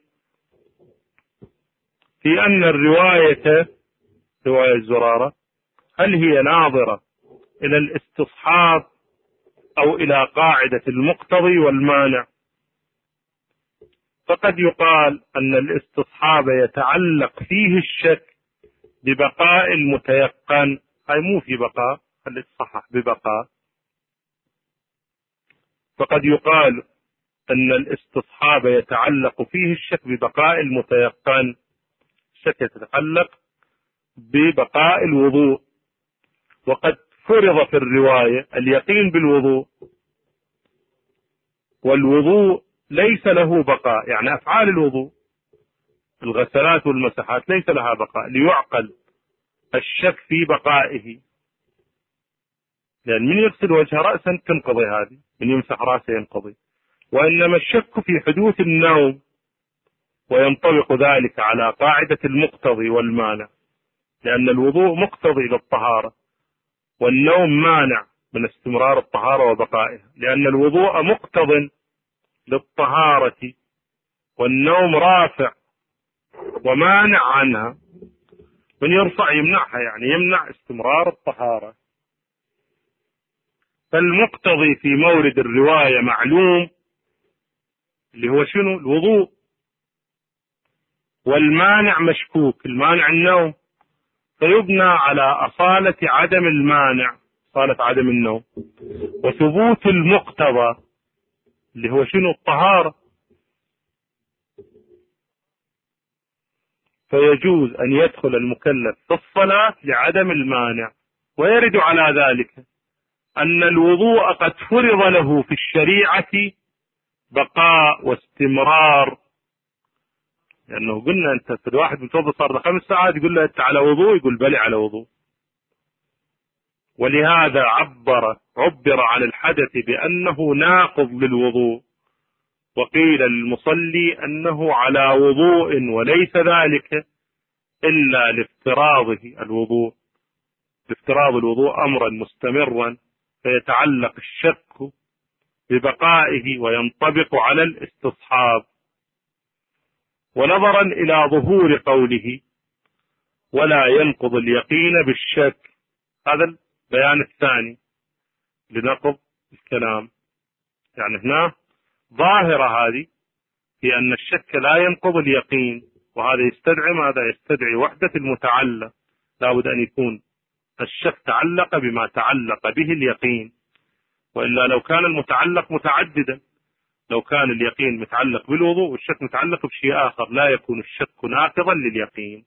Speaker 1: في أن الرواية رواية الزرارة هل هي ناظرة إلى الاستصحاب أو إلى قاعدة المقتضي والمانع؟ فقد يقال أن الاستصحاب يتعلق فيه الشك ببقاء المتيقن، هاي مو في بقاء، خلي تصحح ببقاء. فقد يقال أن الاستصحاب يتعلق فيه الشك ببقاء المتيقن، الشك يتعلق ببقاء الوضوء، وقد فرض في الرواية اليقين بالوضوء، والوضوء ليس له بقاء، يعني أفعال الوضوء الغسلات والمسحات ليس لها بقاء، ليعقل الشك في بقائه. لأن من يغسل وجه رأسا تنقضي هذه، من يمسح رأسه ينقضي، وإنما الشك في حدوث النوم، وينطبق ذلك على قاعدة المقتضي والمانع، لأن الوضوء مقتضي للطهارة والنوم مانع من استمرار الطهارة وبقائها، لأن الوضوء مقتض للطهارة والنوم رافع ومانع عنها، من يرفع يمنعها، يعني يمنع استمرار الطهارة. فالمقتضي في مورد الرواية معلوم اللي هو شنو؟ الوضوء، والمانع مشكوك، المانع النوم، فيبنى على أصالة عدم المانع، أصالة عدم النوم، وثبوت المقتضى اللي هو شنو؟ الطهارة. فيجوز أن يدخل المكلف في الصلاة لعدم المانع. ويرد على ذلك أن الوضوء قد فرض له في الشريعة بقاء واستمرار، لأنه قلنا أنت في الواحد متوضأ صار له خمس ساعات يقول له أنت على وضوء، يقول بلي على وضوء. ولهذا عبر عبر عن الحدث بأنه ناقض للوضوء، وقيل للمصلي أنه على وضوء وليس ذلك إلا لافتراضه الوضوء، لافتراض الوضوء أمرا مستمرا، فيتعلق الشك ببقائه وينطبق على الاستصحاب. ونظرا إلى ظهور قوله ولا ينقض اليقين بالشك، هذا البيان الثاني لنقض الكلام. يعني هنا ظاهرة هذه في أن الشك لا ينقض اليقين، وهذا يستدعي ماذا؟ يستدعي وحدة المتعلق. لا بد أن يكون الشك تعلق بما تعلق به اليقين، وإلا لو كان المتعلق متعددا، لو كان اليقين متعلق بالوضوء والشك متعلق بشيء آخر، لا يكون الشك ناقضا لليقين.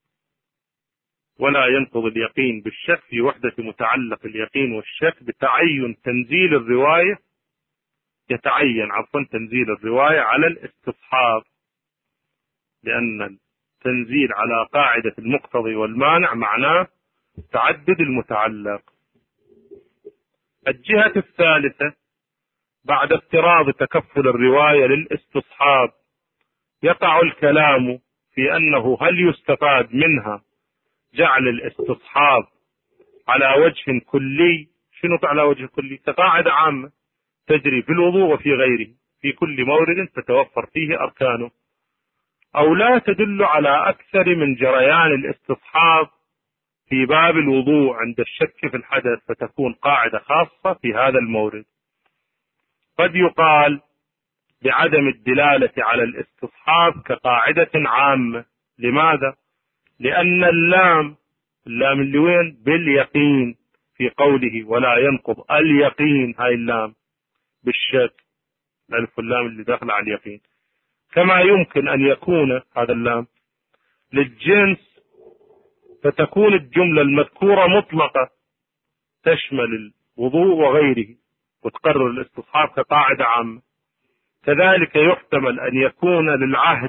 Speaker 1: ولا ينقض اليقين بالشك في وحدة متعلق اليقين والشك بتعين تنزيل الرواية، يتعين عفوا تنزيل الرواية على الاستصحاب، لأن التنزيل على قاعدة المقتضي والمانع معناه تعدد المتعلق. الجهة الثالثة بعد افتراض تكفل الرواية للاستصحاب يقع الكلام في أنه هل يستفاد منها جعل الاستصحاب على وجه كلي. شنو على وجه كلي؟ كقاعدة عامة تجري في الوضوء وفي غيره، في كل مورد تتوفر فيه أركانه، أو لا تدل على أكثر من جريان الاستصحاب في باب الوضوء عند الشك في الحدث، فتكون قاعدة خاصة في هذا المورد. قد يقال بعدم الدلالة على الاستصحاب كقاعدة عامة. لماذا؟ لأن اللام اللام اللي وين؟ باليقين، في قوله ولا ينقض اليقين، هاي اللام بالشك، الألف واللام اللي داخل على اليقين. كما يمكن أن يكون هذا اللام للجنس، فتكون الجملة المذكورة مطلقة تشمل الوضوء وغيره وتقرر الاستصحاب كقاعدة عامة. كذلك يحتمل أن يكون للعهد،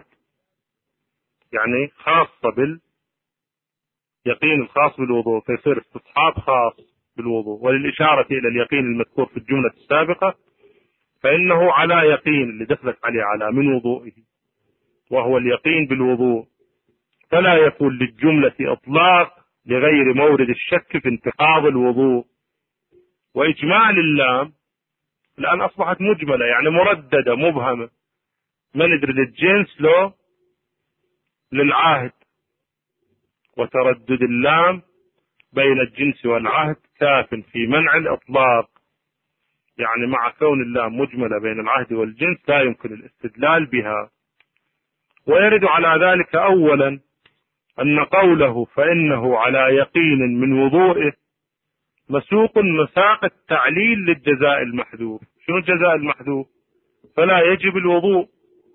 Speaker 1: يعني خاصة باليقين الخاص بالوضوء، فيصير استصحاب خاص بالوضوء. وللإشارة إلى اليقين المذكور في الجملة السابقة فإنه على يقين اللي دخلت عليه على من وضوئه، وهو اليقين بالوضوء، فلا يكون للجملة إطلاق لغير مورد الشك في انتقاض الوضوء. وإجمال اللام الآن أصبحت مجملة، يعني مرددة مبهمة، ما ندري للجنس لو للعهد. وتردد اللام بين الجنس والعهد كاف في منع الإطلاق، يعني مع كون اللام مجملة بين العهد والجنس لا يمكن الاستدلال بها. ويرد على ذلك أولا أن قوله فإنه على يقين من وضوئه مسوق مساق التعليل للجزاء المحذوف. شنو الجزاء المحذوف؟ فلا يجب الوضوء،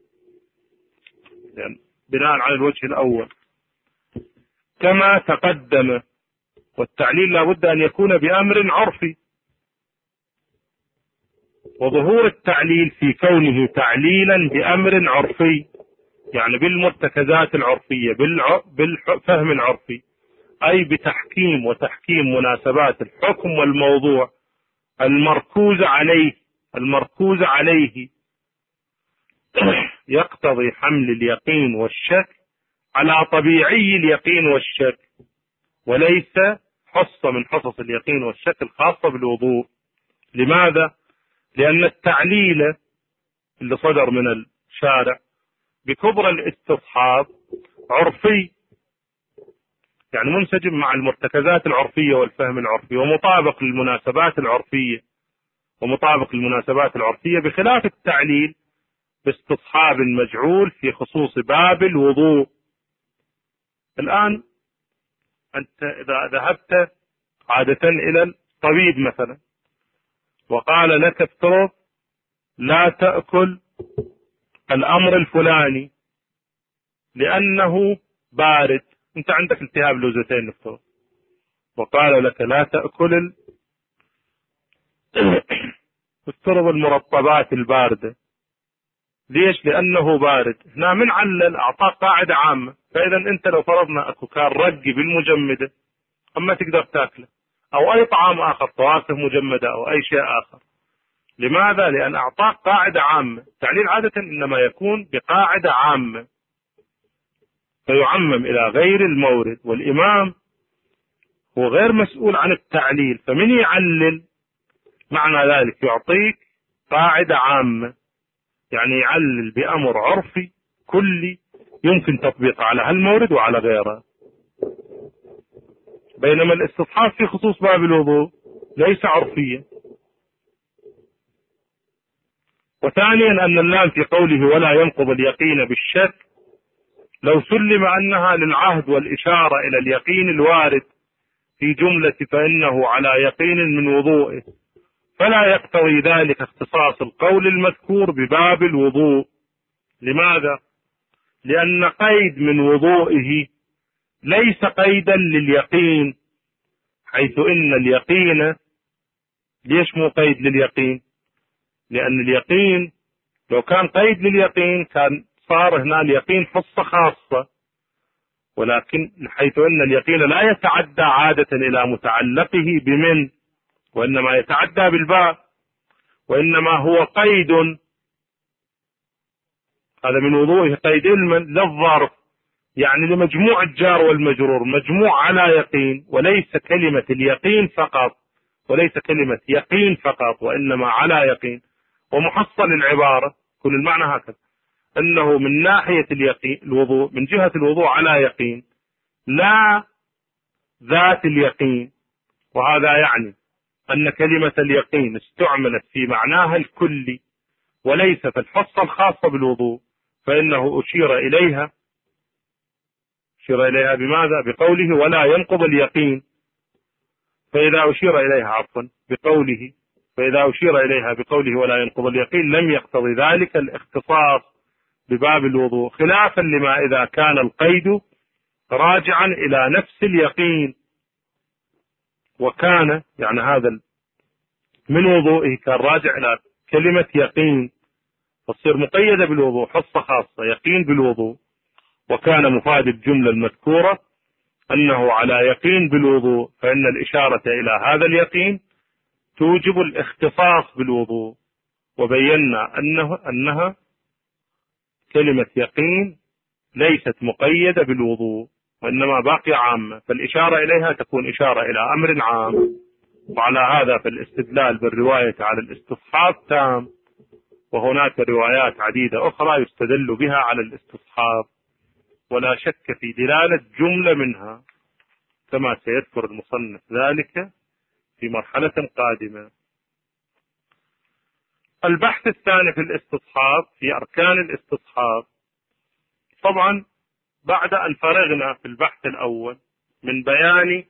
Speaker 1: يعني بناء على الوجه الأول كما تقدم. والتعليل لا بد أن يكون بأمر عرفي، وظهور التعليل في كونه تعليلا بأمر عرفي، يعني بالمرتكزات العرفية بالفهم العرفي، أي بتحكيم وتحكيم مناسبات الحكم والموضوع المركوز عليه المركوز عليه يقتضي حمل اليقين والشك على طبيعي اليقين والشك، وليس حصة من حصص اليقين والشك الخاصة بالوضوء. لماذا؟ لأن التعليل اللي صدر من الشارع بكبرى الاستصحاب عرفي، يعني منسجم مع المرتكزات العرفية والفهم العرفي، ومطابق للمناسبات العرفية ومطابق للمناسبات العرفية، بخلاف التعليل باستصحاب مجعول في خصوص باب الوضوء. الآن أنت إذا ذهبت عادة إلى الطبيب مثلا وقال لك افترض لا تأكل الأمر الفلاني لأنه بارد، أنت عندك التهاب لوزتين نفترض، وقال لك لا تأكل ال... افترض المرطبات الباردة. ليش؟ لأنه بارد. هنا من علل أعطاك قاعدة عامة. فإذا أنت لو فرضنا أكو كان رقي بالمجمدة أما تقدر تاكله، أو أي طعام آخر، فواكه مجمدة أو أي شيء آخر. لماذا؟ لأن أعطاك قاعدة عامة. التعليل عادة إنما يكون بقاعدة عامة فيعمم إلى غير المورد، والإمام هو غير مسؤول عن التعليل، فمن يعلل معنى ذلك يعطيك قاعدة عامة، يعني يعلل بأمر عرفي كلي يمكن تطبيقه على هالمورد وعلى غيره. بينما الاستصحاب في خصوص باب الوضوء ليس عرفيا. وثانيا أن اللام في قوله ولا ينقض اليقين بالشك لو سلم أنها للعهد والإشارة إلى اليقين الوارد في جملة فإنه على يقين من وضوئه، فلا يقتضي ذلك اختصاص القول المذكور بباب الوضوء. لماذا؟ لأن قيد من وضوئه ليس قيدا لليقين، حيث إن اليقين، ليش مو قيد لليقين؟ لأن اليقين لو كان قيد لليقين كان صار هنا اليقين حصة خاصة، ولكن حيث أن اليقين لا يتعدى عادة إلى متعلقه بمن، وإنما يتعدى بالباب، وإنما هو قيد، هذا من وضوئه قيد المن للظرف، يعني لمجموع الجار والمجرور، مجموع على يقين، وليس كلمة اليقين فقط، وليس كلمة يقين فقط، وإنما على يقين. ومحصل العبارة كل المعنى هكذا، أنه من ناحية اليقين الوضوء، من جهة الوضوء على يقين لا ذات اليقين. وهذا يعني أن كلمة اليقين استعملت في معناها الكلي وليس في الحصة الخاصة بالوضوء، فإنه أشير إليها أشير إليها بماذا؟ بقوله ولا ينقض اليقين. فإذا أشير إليها عفوا بقوله فإذا أشير إليها بقوله ولا ينقض اليقين لم يقتضي ذلك الاختصاص بباب الوضوء، خلافا لما إذا كان القيد راجعا إلى نفس اليقين، وكان يعني هذا من وضوئه كان راجع إلى كلمة يقين، فتصير مقيدة بالوضوء حصة خاصة يقين بالوضوء. وكان مفاد الجملة المذكورة أنه على يقين بالوضوء، فإن الإشارة إلى هذا اليقين توجب الاختصاص بالوضوء، وبينا أنه أنها كلمة يقين ليست مقيدة بالوضوء وإنما باقية عامة، فالإشارة إليها تكون إشارة إلى أمر عام. وعلى هذا فالاستدلال بالرواية على الاستصحاب تام، وهناك روايات عديدة أخرى يستدل بها على الاستصحاب، ولا شك في دلالة جملة منها كما سيذكر المصنف ذلك في مرحلة قادمة. البحث الثاني في الاستصحاب في أركان الاستصحاب. طبعا بعد أن فرغنا في البحث الأول من بيان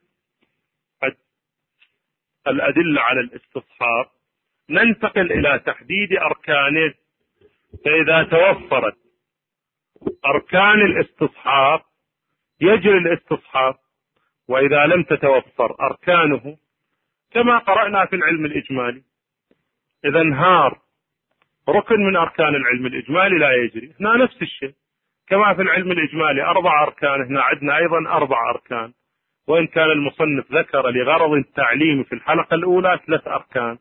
Speaker 1: الأدلة على الاستصحاب ننتقل إلى تحديد أركانه. فإذا توفرت أركان الاستصحاب يجري الاستصحاب، وإذا لم تتوفر أركانه كما قرأنا في العلم الإجمالي إذا انهار ركن من أركان العلم الإجمالي لا يجري. هنا نفس الشيء كما في العلم الإجمالي أربع أركان، هنا عندنا أيضا أربع أركان، وإن كان المصنف ذكر لغرض التعليم في الحلقة الأولى ثلاث أركان،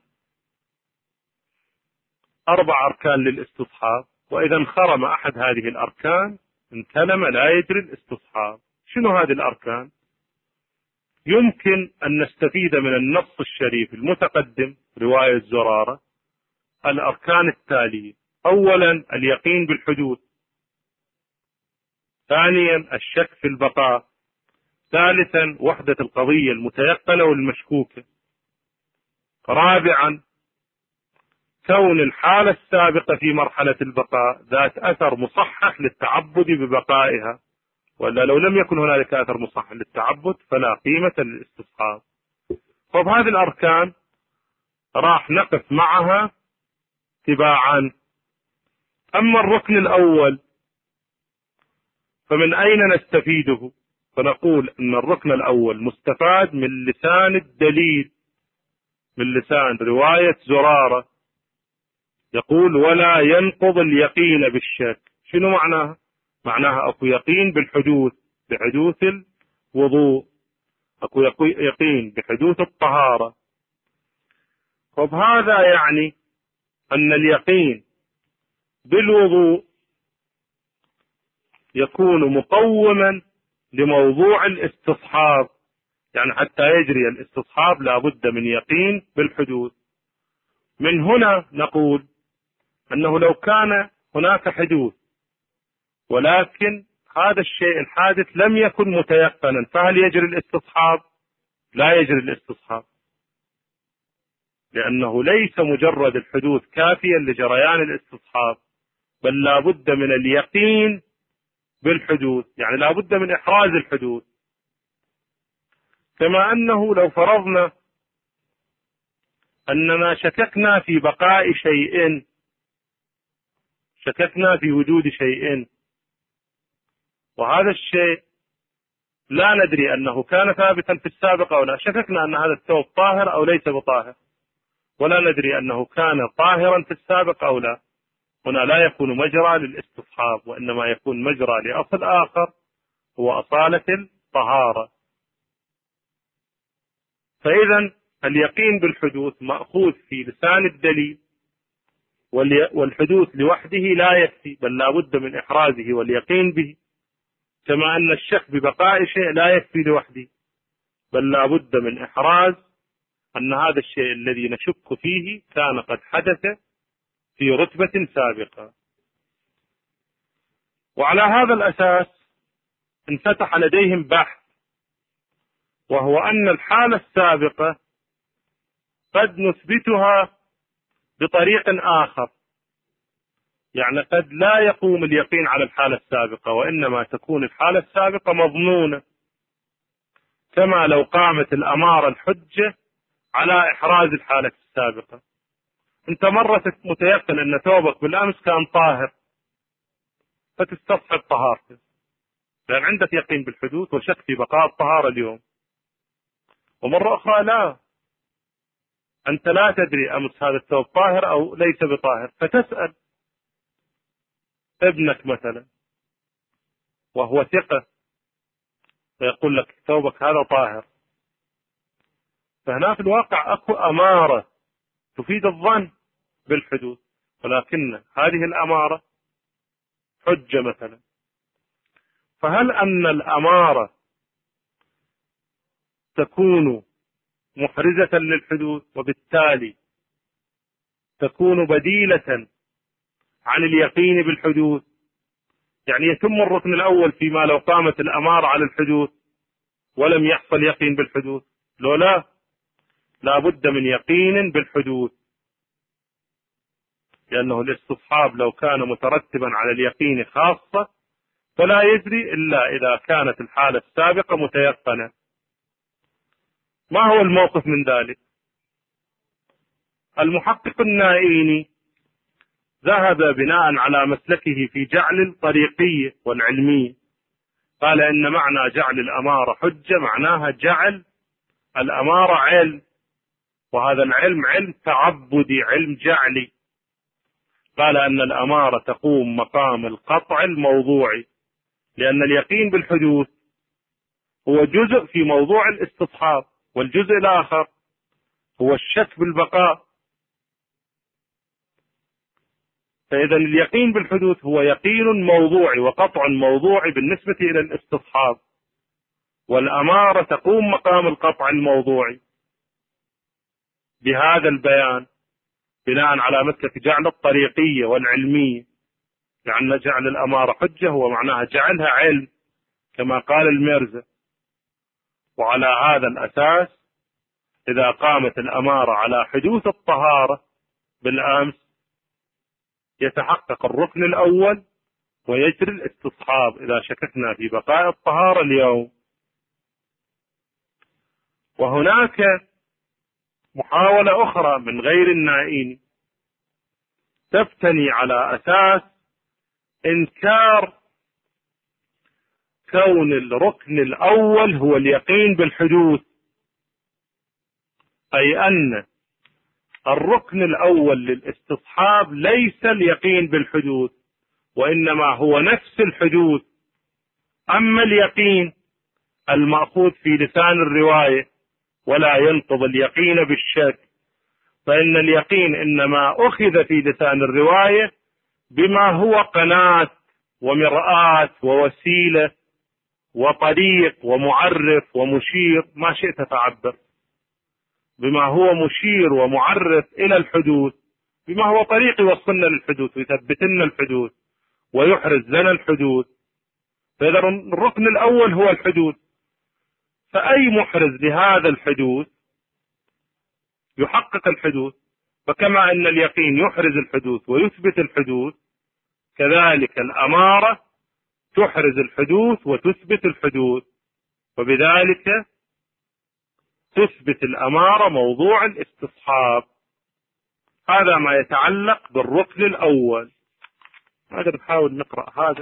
Speaker 1: أربع أركان للاستصحاب. وإذا انخرم أحد هذه الأركان انكلم لا يجري الاستصحاب. شنو هذه الأركان؟ يمكن أن نستفيد من النص الشريف المتقدم رواية زرارة الأركان التالية: أولا اليقين بالحدوث، ثانيا الشك في البقاء، ثالثا وحدة القضية المتيقنة والمشكوكة، رابعا كون الحالة السابقة في مرحلة البقاء ذات أثر مصحح للتعبد ببقائها، ولا لو لم يكن هنالك أثر مصحح للتعبد فلا قيمة للاستصحاب. طب هذه الأركان راح نقف معها تباعا. أما الركن الأول فمن أين نستفيده؟ فنقول أن الركن الأول مستفاد من لسان الدليل، من لسان رواية زرارة، يقول ولا ينقض اليقين بالشك. شنو معناها؟ معناها أكو يقين بالحدوث، بحدوث الوضوء، أكو يقين بحدوث الطهارة. وبهذا يعني أن اليقين بالوضوء يكون مقوما لموضوع الاستصحاب، يعني حتى يجري الاستصحاب لا بد من يقين بالحدوث. من هنا نقول أنه لو كان هناك حدوث ولكن هذا الشيء الحادث لم يكن متيقنا، فهل يجري الاستصحاب؟ لا يجري الاستصحاب، لأنه ليس مجرد الحدوث كافيا لجريان الاستصحاب، بل لا بد من اليقين بالحدوث، يعني لا بد من إحراز الحدوث. كما أنه لو فرضنا أننا شككنا في بقاء شيء، شككنا في وجود شيء، وهذا الشيء لا ندري أنه كان ثابتا في السابق أو لا، شككنا أن هذا الثوب طاهر أو ليس بطاهر، ولا ندري أنه كان طاهرا في السابق أو لا، هنا لا يكون مجرى للاستصحاب، وإنما يكون مجرى لأصل آخر هو أصالة الطهارة. فإذا اليقين بالحدوث مأخوذ في لسان الدليل، والحدوث لوحده لا يكفي، بل لا بد من إحرازه واليقين به، كما أن الشك ببقاء شيء لا يكفي لوحده، بل لا بد من إحراز أن هذا الشيء الذي نشك فيه كان قد حدث في رتبة سابقة. وعلى هذا الأساس انفتح لديهم بحث، وهو أن الحالة السابقة قد نثبتها بطريق آخر، يعني قد لا يقوم اليقين على الحالة السابقة، وإنما تكون الحالة السابقة مظنونة، كما لو قامت الأمارة الحجة على إحراز الحالة السابقة. أنت مرة متيقن أن ثوبك بالأمس كان طاهر فتستصحب طهارته، لأن عندك يقين بالحدوث وشك في بقاء الطهارة اليوم. ومرة أخرى لا، أنت لا تدري أمس هذا الثوب طاهر أو ليس بطاهر، فتسأل ابنك مثلا وهو ثقة فيقول لك ثوبك هذا طاهر، فهنا في الواقع أكو أمارة تفيد الظن بالحدوث، ولكن هذه الأمارة حجة مثلا. فهل أن الأمارة تكون محرزة للحدوث وبالتالي تكون بديلة عن اليقين بالحدوث؟ يعني يتم الركن الأول فيما لو قامت الأمارة على الحدوث ولم يحصل يقين بالحدوث؟ لو لا، لا بد من يقين بالحدوث، لأنه الاستصحاب لو كان مترتبا على اليقين خاصة فلا يجري إلا إذا كانت الحالة السابقة متيقنة. ما هو الموقف من ذلك؟ المحقق النائيني ذهب بناء على مسلكه في جعل الطريقية والعلمية، قال إن معنى جعل الأمارة حجة معناها جعل الأمارة علم، وهذا العلم علم تعبدي، علم جعلي. قال أن الأمارة تقوم مقام القطع الموضوعي، لأن اليقين بالحدوث هو جزء في موضوع الاستصحاب، والجزء الآخر هو الشك بالبقاء. فإذا اليقين بالحدوث هو يقين موضوعي وقطع موضوعي بالنسبة إلى الاستصحاب، والأمارة تقوم مقام القطع الموضوعي. بهذا البيان بناء على مسلك جعل الطريقية والعلمية، لأن جعل الأمارة حجة هو معناها جعلها علم كما قال الميرزا. وعلى هذا الأساس إذا قامت الأمارة على حدوث الطهارة بالأمس يتحقق الركن الأول ويجري الاستصحاب إذا شككنا في بقاء الطهارة اليوم. وهناك محاولة أخرى من غير النائين، تبتني على أساس إنكار كون الركن الأول هو اليقين بالحدوث، أي أن الركن الأول للاستصحاب ليس اليقين بالحدوث، وإنما هو نفس الحدوث. أما اليقين المأخوذ في لسان الرواية ولا ينقض اليقين بالشك، فإن اليقين إنما أخذ في لسان الرواية بما هو قناة ومرآة ووسيلة وطريق ومعرف ومشير، ما شئت تعبر، بما هو مشير ومعرف إلى الحدوث، بما هو طريق يوصلنا للحدوث ويثبت لنا الحدوث ويحرز لنا الحدوث. فإذا الركن الأول هو الحدوث، فأي محرز لهذا الحدوث يحقق الحدوث. فكما أن اليقين يحرز الحدوث ويثبت الحدوث، كذلك الأمارة تحرز الحدوث وتثبت الحدوث، وبذلك تثبت الأمارة موضوع الاستصحاب. هذا ما يتعلق بالركن الأول. هذا نحاول نقرأ هذا.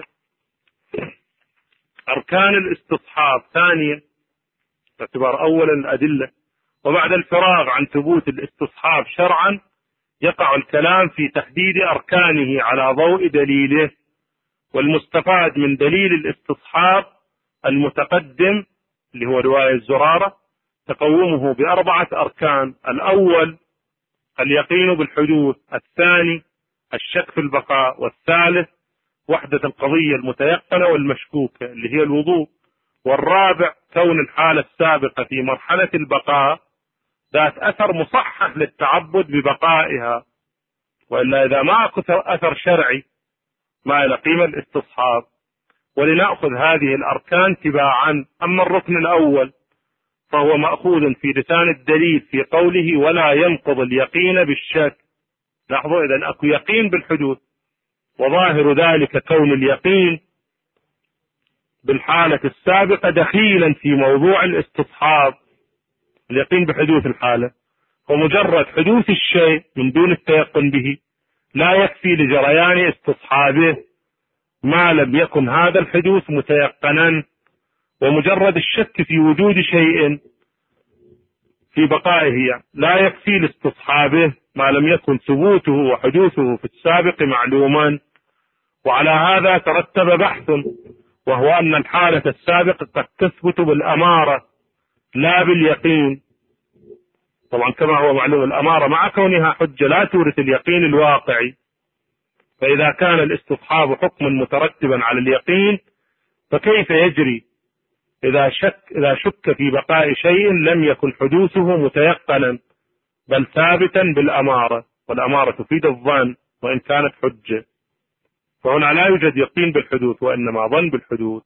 Speaker 1: أركان الاستصحاب ثانيا باعتبار أولا الأدلة، وبعد الفراغ عن ثبوت الاستصحاب شرعا يقع الكلام في تحديد أركانه على ضوء دليله. والمستفاد من دليل الاستصحاب المتقدم اللي هو رواية الزرارة تقومه بأربعة أركان: الأول اليقين بالحدوث، الثاني الشك في البقاء، والثالث وحدة القضية المتيقنة والمشكوكة اللي هي الوضوء، والرابع كون الحالة السابقة في مرحلة البقاء ذات أثر مصحح للتعبد ببقائها، وإلا إذا ما أكو أثر شرعي ما إلى قيمة الاستصحاب. ولنأخذ هذه الأركان تباعا. أما الركن الأول فهو مأخوذ في لسان الدليل في قوله ولا ينقض اليقين بالشك. لاحظوا إذن أكو يقين بالحدوث، وظاهر ذلك كون اليقين بالحالة السابقة دخيلا في موضوع الاستصحاب. اليقين بحدوث الحالة ومجرد حدوث الشيء من دون التيقن به لا يكفي لجريان استصحابه ما لم يكن هذا الحدوث متيقنا، ومجرد الشك في وجود شيء في بقائه لا يكفي لاستصحابه ما لم يكن ثبوته وحدوثه في السابق معلوما. وعلى هذا ترتب بحث، وهو أن الحالة السابقة قد تثبت بالأمارة لا باليقين. طبعا كما هو معلوم الأمارة مع كونها حجة لا تورث اليقين الواقعي، فإذا كان الاستصحاب حكما مترتبا على اليقين فكيف يجري إذا شك, إذا شك في بقاء شيء لم يكن حدوثه متيقنا بل ثابتا بالأمارة، والأمارة تفيد الظن وإن كانت حجة. فهنا لا يوجد يقين بالحدوث وإنما ظن بالحدوث.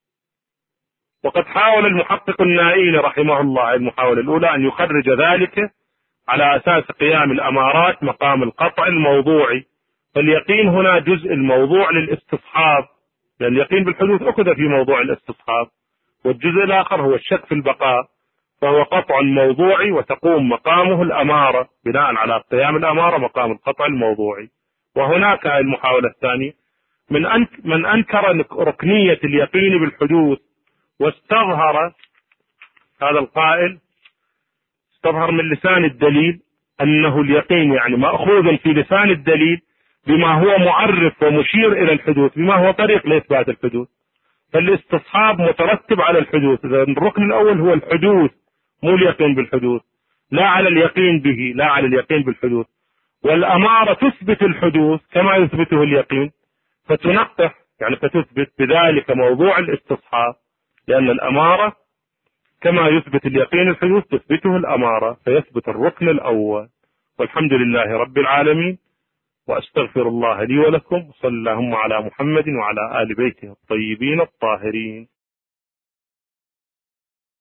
Speaker 1: وقد حاول المحقق النائين رحمه الله المحاولة الأولى أن يخرج ذلك على أساس قيام الأمارات مقام القطع الموضوعي، فاليقين هنا جزء الموضوع للاستصحاب، لأن اليقين بالحدوث أخذ في موضوع الاستصحاب، والجزء الآخر هو الشك في البقاء فهو قطع موضوعي وتقوم مقامه الأمارة بناء على قيام الأمارة مقام القطع الموضوعي. وهناك المحاولة الثانية من أنك من أنكر ركنية اليقين بالحدوث واستظهر هذا القائل استظهر من لسان الدليل أنه اليقين يعني مأخوذ في لسان الدليل بما هو معرف ومشير إلى الحدوث، بما هو طريق لإثبات الحدوث. فالاستصحاب مترتب على الحدوث، إذا الركن الأول هو الحدوث مو اليقين بالحدوث، لا على اليقين به، لا على اليقين بالحدوث. والأمارة تثبت الحدوث كما يثبته اليقين، فتنقح يعني فتثبت بذلك موضوع الاستصحاب، لأن الأمارة كما يثبت اليقين الحدوث تثبته الأمارة، فيثبت الركن الأول. والحمد لله رب العالمين، وأستغفر الله لي ولكم، وصلى اللهم على محمد وعلى آل بيته الطيبين الطاهرين.